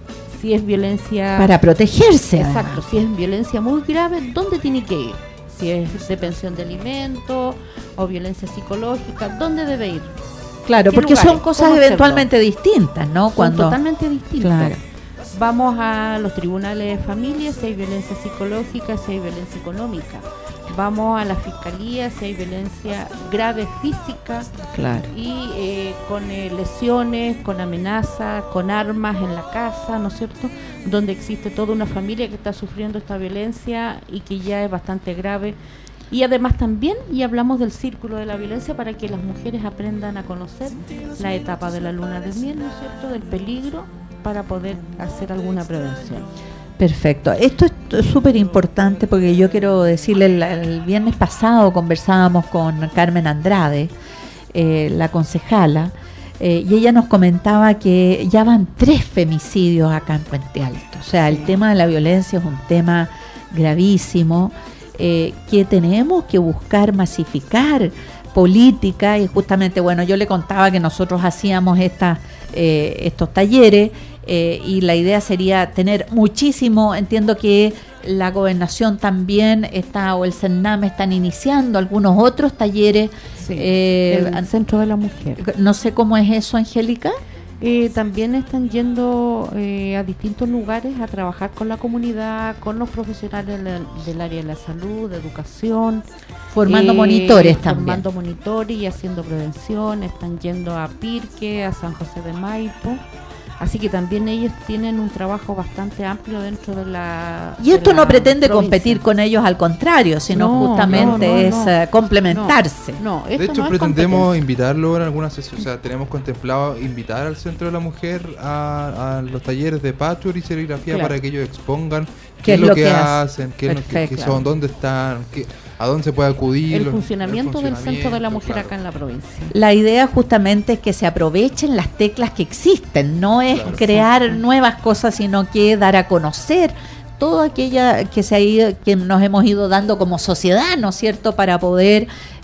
Si es violencia... Para protegerse. Exacto, además. si es violencia muy grave, ¿dónde tiene que ir? Si es de pensión de alimentos o violencia psicológica, ¿dónde debe ir? Claro, ¿Qué porque lugares? son cosas ¿Cómo eventualmente distintas, ¿no? Son Cuando totalmente distintas. Claro. Vamos a los tribunales de familia si hay violencia psicológica, si hay violencia económica. Vamos a la fiscalía si hay violencia grave física Claro. y eh, con eh, lesiones, con amenazas, con armas en la casa, ¿no es cierto? Donde existe toda una familia que está sufriendo esta violencia y que ya es bastante grave. Y además también, y hablamos del círculo de la violencia para que las mujeres aprendan a conocer la etapa de la luna de miel, ¿no es cierto?, del peligro, para poder hacer alguna prevención. Perfecto. Esto es súper importante porque yo quiero decirle, el, el viernes pasado conversábamos con Carmen Andrade, eh, la concejala, eh, y ella nos comentaba que ya van tres femicidios acá en Puente Alto. O sea, el tema de la violencia es un tema gravísimo, eh, que tenemos que buscar masificar política, y justamente, bueno, yo le contaba que nosotros hacíamos esta, eh, estos talleres, Eh, y la idea sería tener muchísimo. Entiendo que la gobernación también está, o el CERNAM están iniciando algunos otros talleres. Sí, eh, el Centro de la Mujer. No sé cómo es eso, Angélica. Eh, también están yendo eh, a distintos lugares a trabajar con la comunidad, con los profesionales del, del área de la salud, de educación. Formando eh, monitores también. Formando monitores y haciendo prevención. Están yendo a Pirque, a San José de Maipo. Así que también ellos tienen un trabajo bastante amplio dentro de la... Y esto de la no pretende provincia. competir con ellos, al contrario, sino No, justamente no, no, es no. eh, complementarse. No, no, De esto hecho, no es pretendemos competencia. invitarlo en alguna sesión. O sea, tenemos contemplado invitar al Centro de la Mujer a, a los talleres de patchwork y serigrafía, Claro. para que ellos expongan qué es lo que, hacen, qué, es lo que- Perfecto. qué son, dónde están, qué, a dónde se puede acudir. El los- funcionamiento, el del Centro de la Mujer claro. acá en la provincia. La idea justamente es que se aprovechen las teclas que existen, no es Claro. crear nuevas cosas, sino que dar a conocer todo aquella que se ha ido, que nos hemos ido dando como sociedad, ¿no es cierto?, para poder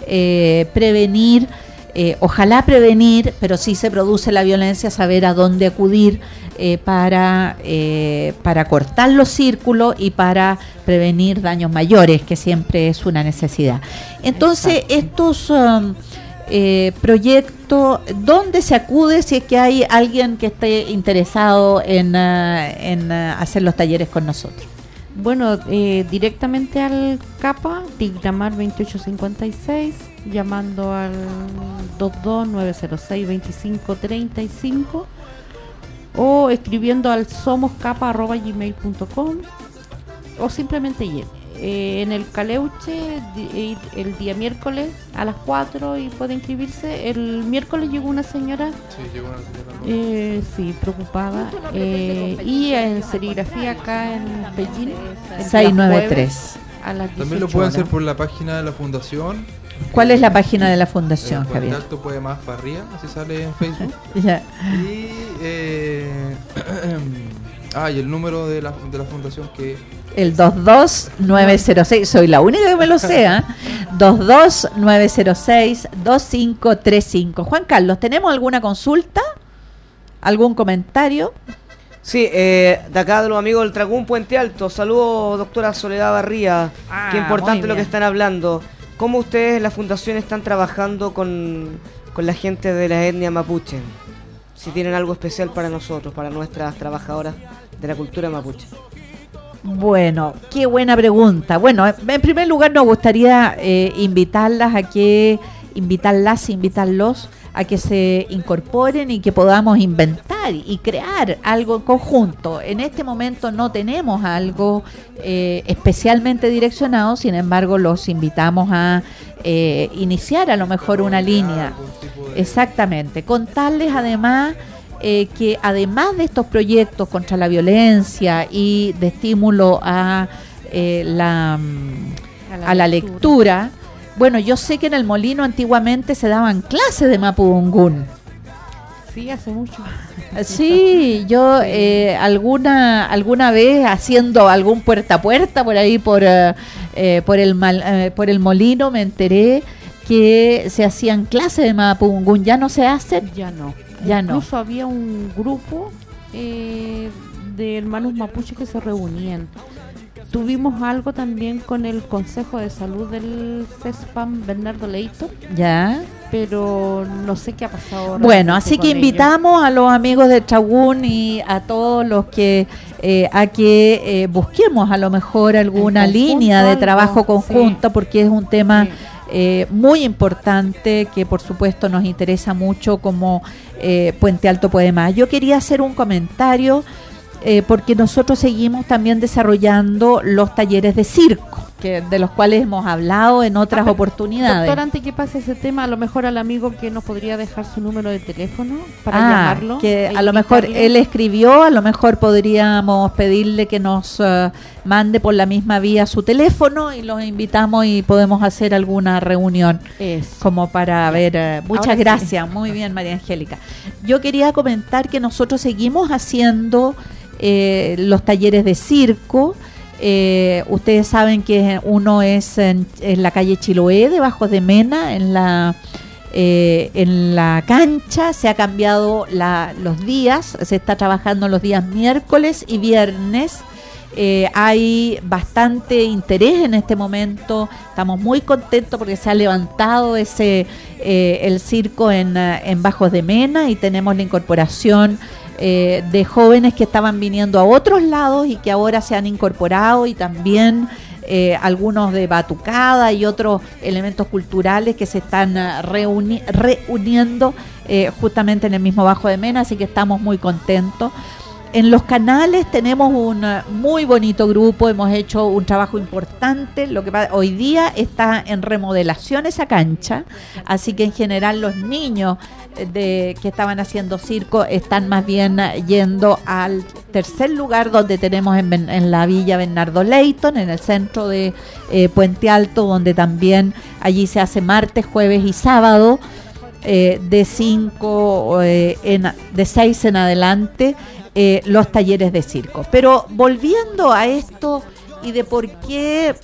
eh, prevenir, eh, ojalá prevenir, pero si se produce la violencia, saber a dónde acudir eh, para, eh, para cortar los círculos y para prevenir daños mayores, que siempre es una necesidad. Entonces, estos um, eh, proyectos, ¿dónde se acude si es que hay alguien que esté interesado en, uh, en uh, hacer los talleres con nosotros? Bueno, eh, directamente al CAPA, Tigramar veintiocho cincuenta y seis, llamando al dos dos nueve cero seis veinticinco treinta y cinco o escribiendo al somoscapa arroba gmail punto com o simplemente ir. Eh, en el Caleuche di- el día miércoles a las cuatro y puede inscribirse. El miércoles llegó una señora Sí, llegó una señora, ¿no? Eh, sí, preocupada. Eh, y en serigrafía acá en Pellín, el día seiscientos noventa y jueves tres. a las También lo dieciocho pueden hacer horas. por la página de la fundación. ¿Cuál es la página de la fundación, Eh, Javier? Puente Alto Puede Más para arriba, así sale en Facebook. Ya. Y, eh, ah, y el número de la, de la fundación que... El dos dos nueve cero seis, soy la única que me lo sea. dos dos nueve cero seis dos cinco tres cinco. Juan Carlos, ¿tenemos alguna consulta? ¿Algún comentario? Sí, eh, de acá de los amigos del Tracún Puente Alto. Saludos, doctora Soledad Barría. Ah, Qué importante muy lo que bien. están hablando. ¿Cómo ustedes en la fundación están trabajando con, con la gente de la etnia mapuche? Si tienen algo especial para nosotros, para nuestras trabajadoras de la cultura mapuche. Bueno, qué buena pregunta. Bueno, en primer lugar nos gustaría eh, invitarlas a que, invitarlas, invitarlos a que se incorporen y que podamos inventar y crear algo en conjunto. En este momento no tenemos algo eh, especialmente direccionado, sin embargo los invitamos a eh, iniciar a lo mejor una línea. Algún tipo de- Exactamente, contarles además eh, que además de estos proyectos contra la violencia y de estímulo a, eh, la, a, la, a la lectura, bueno, yo sé que en el Molino antiguamente se daban clases de Mapudungún. Sí, hace mucho. Sí, yo eh, alguna alguna vez haciendo algún puerta a puerta por ahí por uh, eh, por el mal, eh, por el Molino me enteré que se hacían clases de Mapudungún. ¿Ya no se hacen? Ya no. Ya Incluso no. había un grupo eh, de hermanos mapuches que se reunían. Tuvimos algo también con el Consejo de Salud del CESPAM Bernardo Leito, Ya. pero no sé qué ha pasado. Bueno, así que con invitamos ellos. A los amigos de Chagún y a todos los que eh, a que eh, busquemos a lo mejor alguna conjunto, línea de algo, trabajo conjunta, sí. porque es un tema Sí. eh, muy importante que por supuesto nos interesa mucho como eh, Puente Alto Puede Más. Yo quería hacer un comentario eh, porque nosotros seguimos también desarrollando los talleres de circo, que de los cuales hemos hablado en otras Ah, pero, oportunidades. Doctor, antes que pase ese tema, a lo mejor al amigo que nos podría dejar su número de teléfono para ah, llamarlo. que e a lo mejor invitarle. él escribió, a lo mejor podríamos pedirle que nos uh, mande por la misma vía su teléfono y los invitamos y podemos hacer alguna reunión Eso. como para ver. Uh, muchas Ahora sí. gracias, muy bien, María Angélica. Yo quería comentar que nosotros seguimos haciendo eh, los talleres de circo. Eh, ustedes saben que uno es en, en la calle Chiloé, de Bajos de Mena, en la eh, en la cancha. Se ha cambiado la, los días, se está trabajando los días miércoles y viernes. Eh, hay bastante interés en este momento, estamos muy contentos porque se ha levantado ese eh, el circo en, en Bajos de Mena y tenemos la incorporación Eh, de jóvenes que estaban viniendo a otros lados y que ahora se han incorporado, y también eh, algunos de batucada y otros elementos culturales que se están uh, reuni- reuniendo eh, justamente en el mismo Bajo de Mena, así que estamos muy contentos. En los canales tenemos un uh, muy bonito grupo, hemos hecho un trabajo importante. Lo que pasa, hoy día está en remodelación esa cancha, así que en general los niños de que estaban haciendo circo están más bien yendo al tercer lugar donde tenemos en, en la Villa Bernardo Leighton, en el centro de eh, Puente Alto, donde también allí se hace martes, jueves y sábado eh, de cinco eh, en, de seis en adelante eh, los talleres de circo. Pero volviendo a esto y de por qué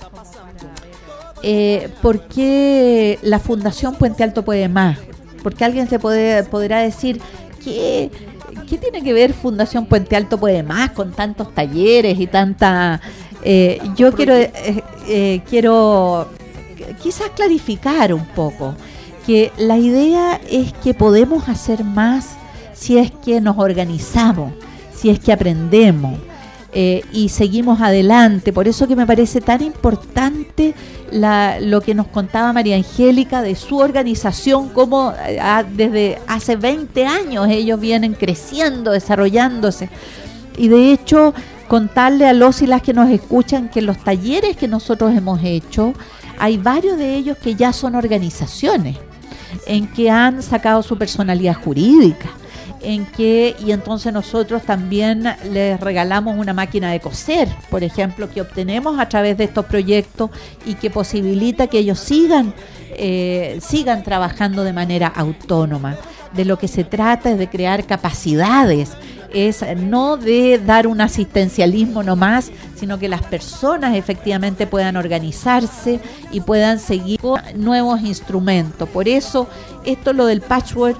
eh, por qué la Fundación Puente Alto Puede Más. Porque alguien se puede, podrá decir, ¿qué, ¿qué tiene que ver Fundación Puente Alto Puede Más con tantos talleres y tanta... Eh, yo quiero, eh, eh, quiero quizás clarificar un poco que la idea es que podemos hacer más si es que nos organizamos, si es que aprendemos. Eh, y seguimos adelante. Por eso que me parece tan importante la, lo que nos contaba María Angélica de su organización, cómo eh, a, desde hace veinte años ellos vienen creciendo, desarrollándose. Y de hecho, contarle a los y las que nos escuchan que los talleres que nosotros hemos hecho, hay varios de ellos que ya son organizaciones, en que han sacado su personalidad jurídica, en que, y entonces nosotros también les regalamos una máquina de coser, por ejemplo, que obtenemos a través de estos proyectos y que posibilita que ellos sigan eh, sigan trabajando de manera autónoma. De lo que se trata es de crear capacidades, es no de dar un asistencialismo nomás, sino que las personas efectivamente puedan organizarse y puedan seguir con nuevos instrumentos. Por eso, esto lo del patchwork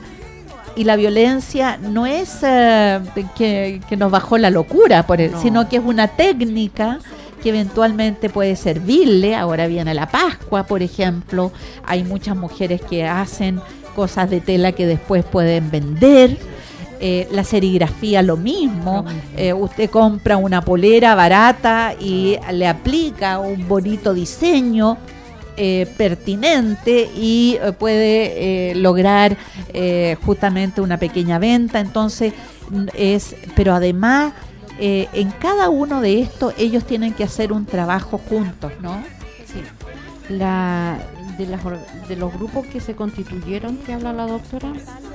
y la violencia no es uh, que, que nos bajó la locura, por el, no. sino que es una técnica que eventualmente puede servirle. Ahora viene la Pascua, por ejemplo, hay muchas mujeres que hacen cosas de tela que después pueden vender. Eh, la serigrafía lo mismo, eh, usted compra una polera barata y le aplica un bonito diseño Eh, pertinente y eh, puede eh, lograr eh, justamente una pequeña venta. Entonces es, pero además eh, en cada uno de estos ellos tienen que hacer un trabajo juntos, ¿no? Sí. La de las de los grupos que se constituyeron, que habla la doctora,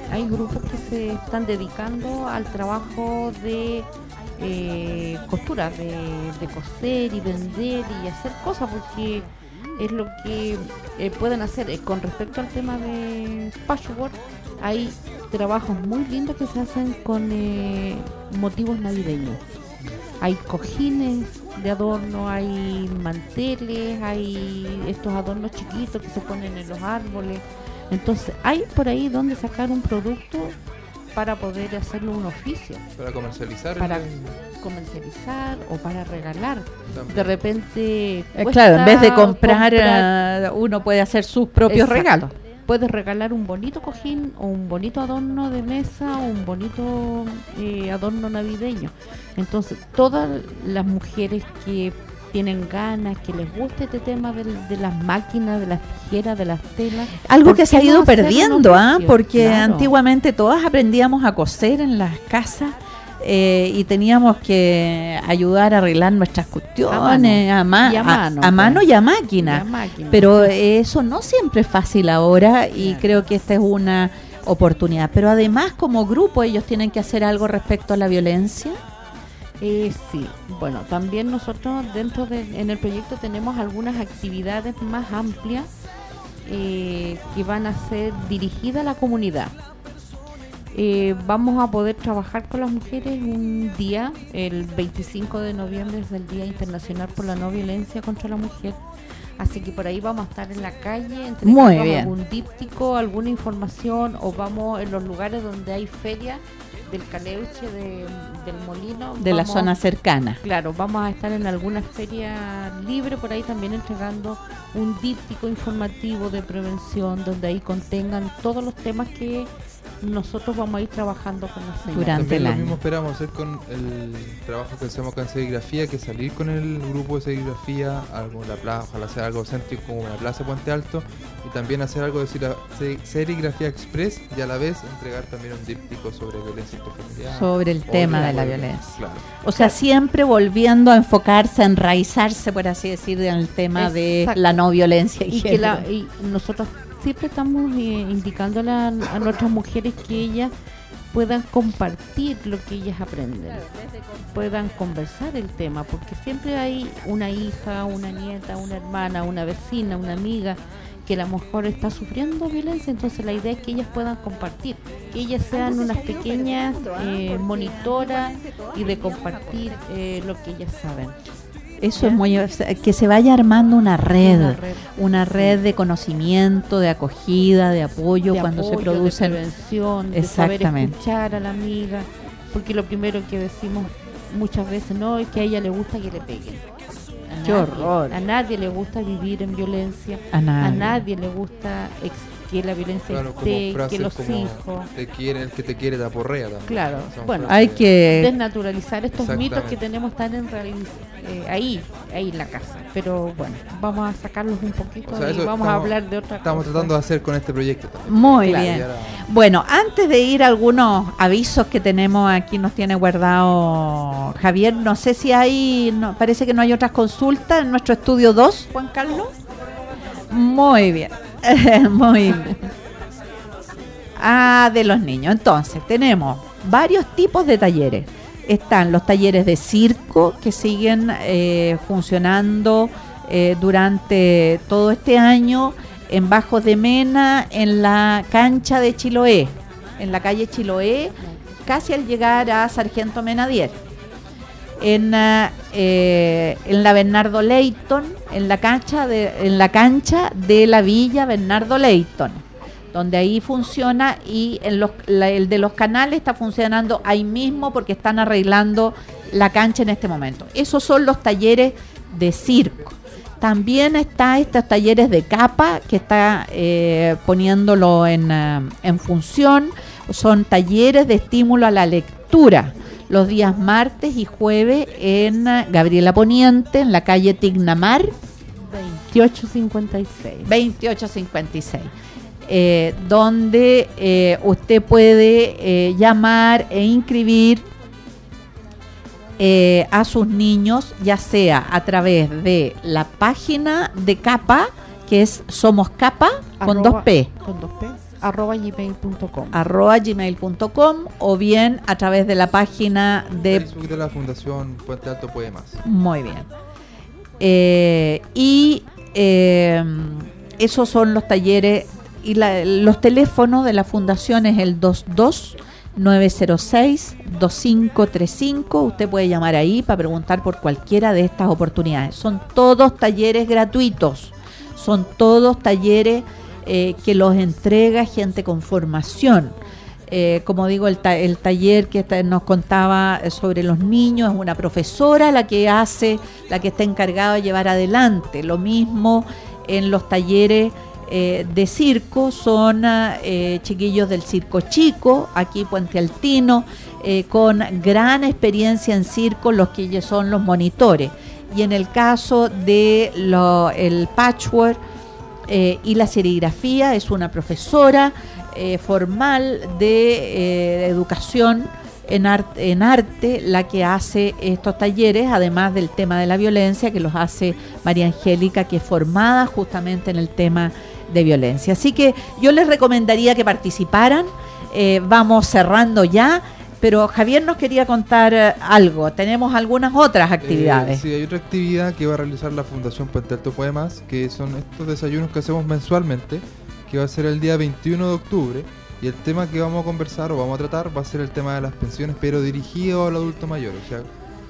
hay grupos que se están dedicando al trabajo de eh, costura, de, de coser y vender y hacer cosas, porque es lo que eh, pueden hacer. Eh, con respecto al tema de patchwork, hay trabajos muy lindos que se hacen con eh, motivos navideños. Hay cojines de adorno, hay manteles, hay estos adornos chiquitos que se ponen en los árboles. Entonces hay por ahí donde sacar un producto para poder hacerlo un oficio. Para comercializar. Para el... comercializar o para regalar. También. De repente... Eh, claro, en vez de comprar, comprar uh, uno puede hacer sus propios Exacto. regalos. Puedes regalar un bonito cojín o un bonito adorno de mesa o un bonito eh, adorno navideño. Entonces, todas las mujeres que tienen ganas, que les guste este tema de, de las máquinas, de las tijeras, de las telas. Algo ¿por que se ha qué ido no hacer un perdiendo, ¿ah? oficio? Porque Claro. antiguamente todas aprendíamos a coser en las casas. Eh, y teníamos que ayudar a arreglar nuestras cuestiones a, ma- Y a a- mano, a mano pues. y a máquina. La máquina. Pero eso no siempre es fácil ahora y Claro. creo que esta es una oportunidad. Pero además, como grupo, ellos tienen que hacer algo respecto a la violencia. Eh, sí, bueno, también nosotros dentro de en el proyecto tenemos algunas actividades más amplias eh, que van a ser dirigidas a la comunidad. Eh, vamos a poder trabajar con las mujeres un día, el veinticinco de noviembre es el Día Internacional por la No Violencia contra la Mujer. Así que por ahí vamos a estar en la calle entregando Muy bien. algún díptico, alguna información, o vamos en los lugares donde hay feria del caleuche, de, del molino. De la vamos- zona cercana. Claro, vamos a estar en alguna feria libre por ahí también entregando un díptico informativo de prevención donde ahí contengan todos los temas que nosotros vamos a ir trabajando con las señoras. Durante También el lo año. mismo esperamos hacer con el trabajo que hacemos acá en serigrafía, que salir con el grupo de serigrafía, algo en la plaza, ojalá sea algo céntrico como en la Plaza Puente Alto, y también hacer algo de seri- se- serigrafía express y a la vez entregar también un díptico sobre violencia intrafamiliar. Sobre el o tema de la bueno, violencia. Claro. O sea, siempre volviendo a enfocarse, a enraizarse, por así decir, en el tema de Exacto. la no violencia de Y que género. la, y nosotros siempre estamos eh, indicándole a, a nuestras mujeres que ellas puedan compartir lo que ellas aprenden, puedan conversar el tema, porque siempre hay una hija, una nieta, una hermana, una vecina, una amiga que a lo mejor está sufriendo violencia, entonces la idea es que ellas puedan compartir, que ellas sean unas pequeñas eh, monitoras y de compartir eh, lo que ellas saben. Eso es muy... o sea, que se vaya armando una red, Una red, una red de conocimiento, de acogida, de apoyo de cuando se apoyo, producen... de prevención, de saber Exactamente. escuchar a la amiga, porque lo primero que decimos muchas veces no es que a ella le gusta que le peguen. A ¡Qué nadie- horror! A nadie le gusta vivir en violencia, A nadie. a nadie le gusta ex- que la violencia Claro, como esté, que frases los como hijos. te quiere, el que te quiere te aporrea también. Claro, Son bueno, frases- Hay que... Desnaturalizar estos Exactamente. mitos que tenemos tan en reali- eh, ahí, ahí en la casa. Pero bueno, vamos a sacarlos un poquito O sea, y eso vamos a estamos- hablar de otra Estamos cosa. tratando de hacer con este proyecto también. Muy Claro. bien. Y ahora- Bueno, antes de ir a algunos avisos que tenemos aquí, nos tiene guardado Javier, no sé si hay, no, parece que no hay otras consultas en nuestro estudio dos, Juan Carlos. Muy bien, muy bien. Ah, de los niños. Entonces, tenemos varios tipos de talleres. Están los talleres de circo que siguen eh, funcionando eh, durante todo este año en Bajos de Mena, en la cancha de Chiloé, en la calle Chiloé, casi al llegar a Sargento Mena diez. En, ah, eh, en la Bernardo Leyton, en la cancha de, en la cancha de la Villa Bernardo Leyton, donde ahí funciona, y en los, la- el de los canales está funcionando ahí mismo porque están arreglando la cancha en este momento. Esos son los talleres de circo. También está estos talleres de capa que está eh, poniéndolo en, ah, en función. Son talleres de estímulo a la lectura los días martes y jueves en ah, Gabriela Poniente, en la calle Tignamar veintiocho cincuenta y seis. veintiocho cincuenta y seis, eh, donde eh, usted puede eh, llamar e inscribir eh, a sus niños, ya sea a través de la página de Capa, que es Somos Capa, con Arroba- dos P, Con dos P. arroba gmail punto com. arroba gmail punto com o bien a través de la página de Facebook de la Fundación Puente Alto Puede Más. Muy bien. Eh, y eh, esos son los talleres y la, los teléfonos de la fundación es el dos dos nueve cero seis dos cinco tres cinco. Usted puede llamar ahí para preguntar por cualquiera de estas oportunidades. Son todos talleres gratuitos, son todos talleres eh, que los entrega gente con formación. Eh, como digo, el, ta- el taller que está- nos contaba sobre los niños es una profesora la que hace, la que está encargada de llevar adelante. Lo mismo en los talleres eh, de circo, son eh, chiquillos del Circo Chico, aquí Puente Altino, eh, con gran experiencia en circo, los que ya son los monitores. Y en el caso de lo, el patchwork eh, y la serigrafía, es una profesora eh, formal de eh, educación en arte, en arte la que hace estos talleres, además del tema de la violencia, que los hace María Angélica, que es formada justamente en el tema de violencia. Así que yo les recomendaría que participaran. Eh, vamos cerrando ya, pero Javier nos quería contar eh, algo. Tenemos algunas otras actividades. Eh, sí, hay otra actividad que va a realizar la Fundación Puente Alto Puede Más, que son estos desayunos que hacemos mensualmente, que va a ser el día veintiuno de octubre. Y el tema que vamos a conversar o vamos a tratar va a ser el tema de las pensiones, pero dirigido al adulto mayor. O sea,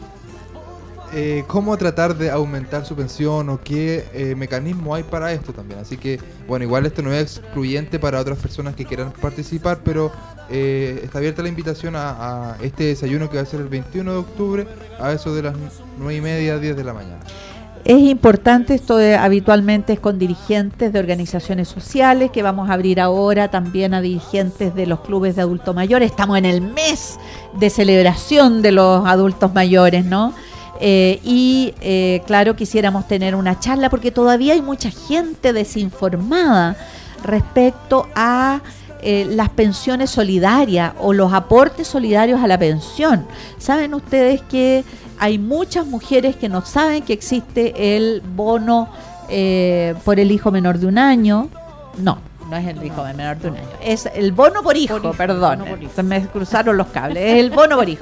eh, cómo tratar de aumentar su pensión o qué eh, mecanismo hay para esto también. Así que, bueno, igual esto no es excluyente para otras personas que quieran participar, pero eh, está abierta la invitación a, a este desayuno que va a ser el veintiuno de octubre a eso de las nueve y media, diez de la mañana. Es importante, esto de, habitualmente es con dirigentes de organizaciones sociales, que vamos a abrir ahora también a dirigentes de los clubes de adultos mayores. Estamos en el mes de celebración de los adultos mayores, ¿no? Eh, y eh, claro, quisiéramos tener una charla porque todavía hay mucha gente desinformada respecto a eh, las pensiones solidarias o los aportes solidarios a la pensión. ¿Saben ustedes que hay muchas mujeres que no saben que existe el bono eh, por el hijo menor de un año? No, no es el hijo menor de un año. Es el bono por hijo, Por hijo, perdón. bono por hijo. Se me cruzaron los cables. Es el bono por hijo.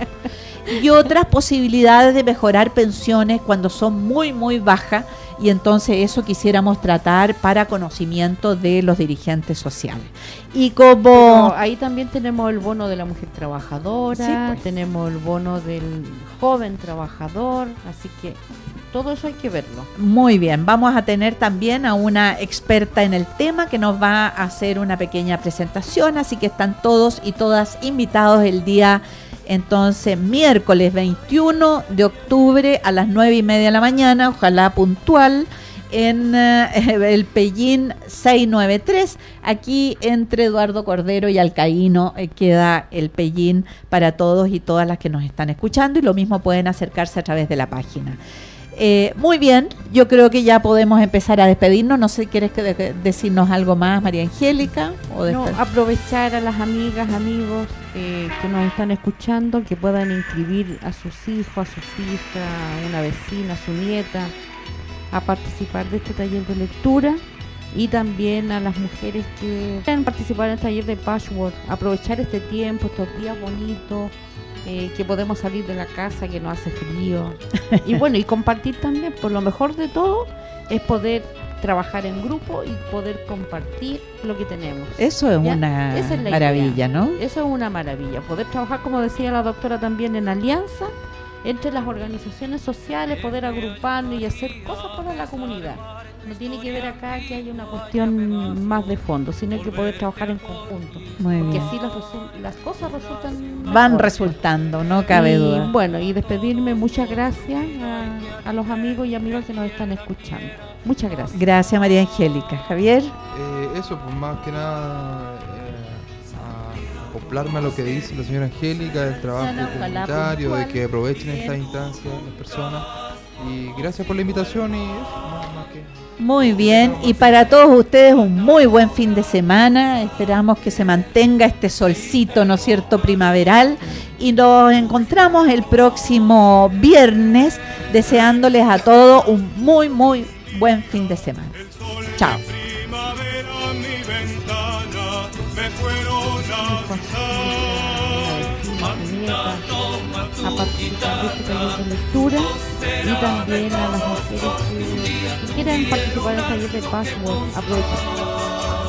Y otras posibilidades de mejorar pensiones cuando son muy, muy bajas. Y entonces eso quisiéramos tratar para conocimiento de los dirigentes sociales. Y como... Pero ahí también tenemos el bono de la mujer trabajadora, Sí, pues. tenemos el bono del joven trabajador, así que todo eso hay que verlo. Muy bien, vamos a tener también a una experta en el tema que nos va a hacer una pequeña presentación, así que están todos y todas invitados el día, entonces, miércoles veintiuno de octubre a las nueve y media de la mañana, ojalá puntual, en eh, el Pellín seiscientos noventa y tres, aquí entre Eduardo Cordero y Alcaíno eh, queda el Pellín para todos y todas las que nos están escuchando, y lo mismo pueden acercarse a través de la página. Eh, muy bien, yo creo que ya podemos empezar a despedirnos. No sé, ¿quieres que de- decirnos algo más, María Angélica? O No, despe- aprovechar a las amigas, amigos eh, que nos están escuchando, que puedan inscribir a sus hijos, a sus hijas, a una vecina, a su nieta, a participar de este taller de lectura, y también a las mujeres que quieran participar en el taller de patchwork, aprovechar este tiempo, estos días bonitos, eh, que podemos salir de la casa, que no hace frío, y bueno, y compartir también. Por lo mejor de todo es poder trabajar en grupo y poder compartir lo que tenemos. Eso es ¿Ya? una Esa es la maravilla, idea. ¿no? Eso es una maravilla, poder trabajar, como decía la doctora, también en alianza entre las organizaciones sociales, poder agruparnos y hacer cosas para la comunidad. No tiene que ver acá que haya una cuestión más de fondo, sino que poder trabajar en conjunto. Muy Porque bien. así las, resu- las cosas resultan Van mejor. resultando, no cabe Y, duda. Bueno, y despedirme, muchas gracias a, a los amigos y amigas que nos están escuchando. Muchas gracias. Gracias, María Angélica. Javier. Eh, eso, pues más que nada, eh, a acoplarme a lo que dice la señora Angélica, del trabajo Ojalá comunitario, de puntual. que aprovechen esta Bien. instancia las personas. Y gracias por la invitación y eso, nada más que... Muy bien, y para todos ustedes un muy buen fin de semana. Esperamos que se mantenga este solcito, ¿no es cierto?, primaveral. Y nos encontramos el próximo viernes, deseándoles a todos un muy, muy buen fin de semana. Chao. Primavera, mi ventana, me historietas, a participar de este taller de lectura y también a las mujeres que, que quieran participar en el taller de Password. Aprovechen.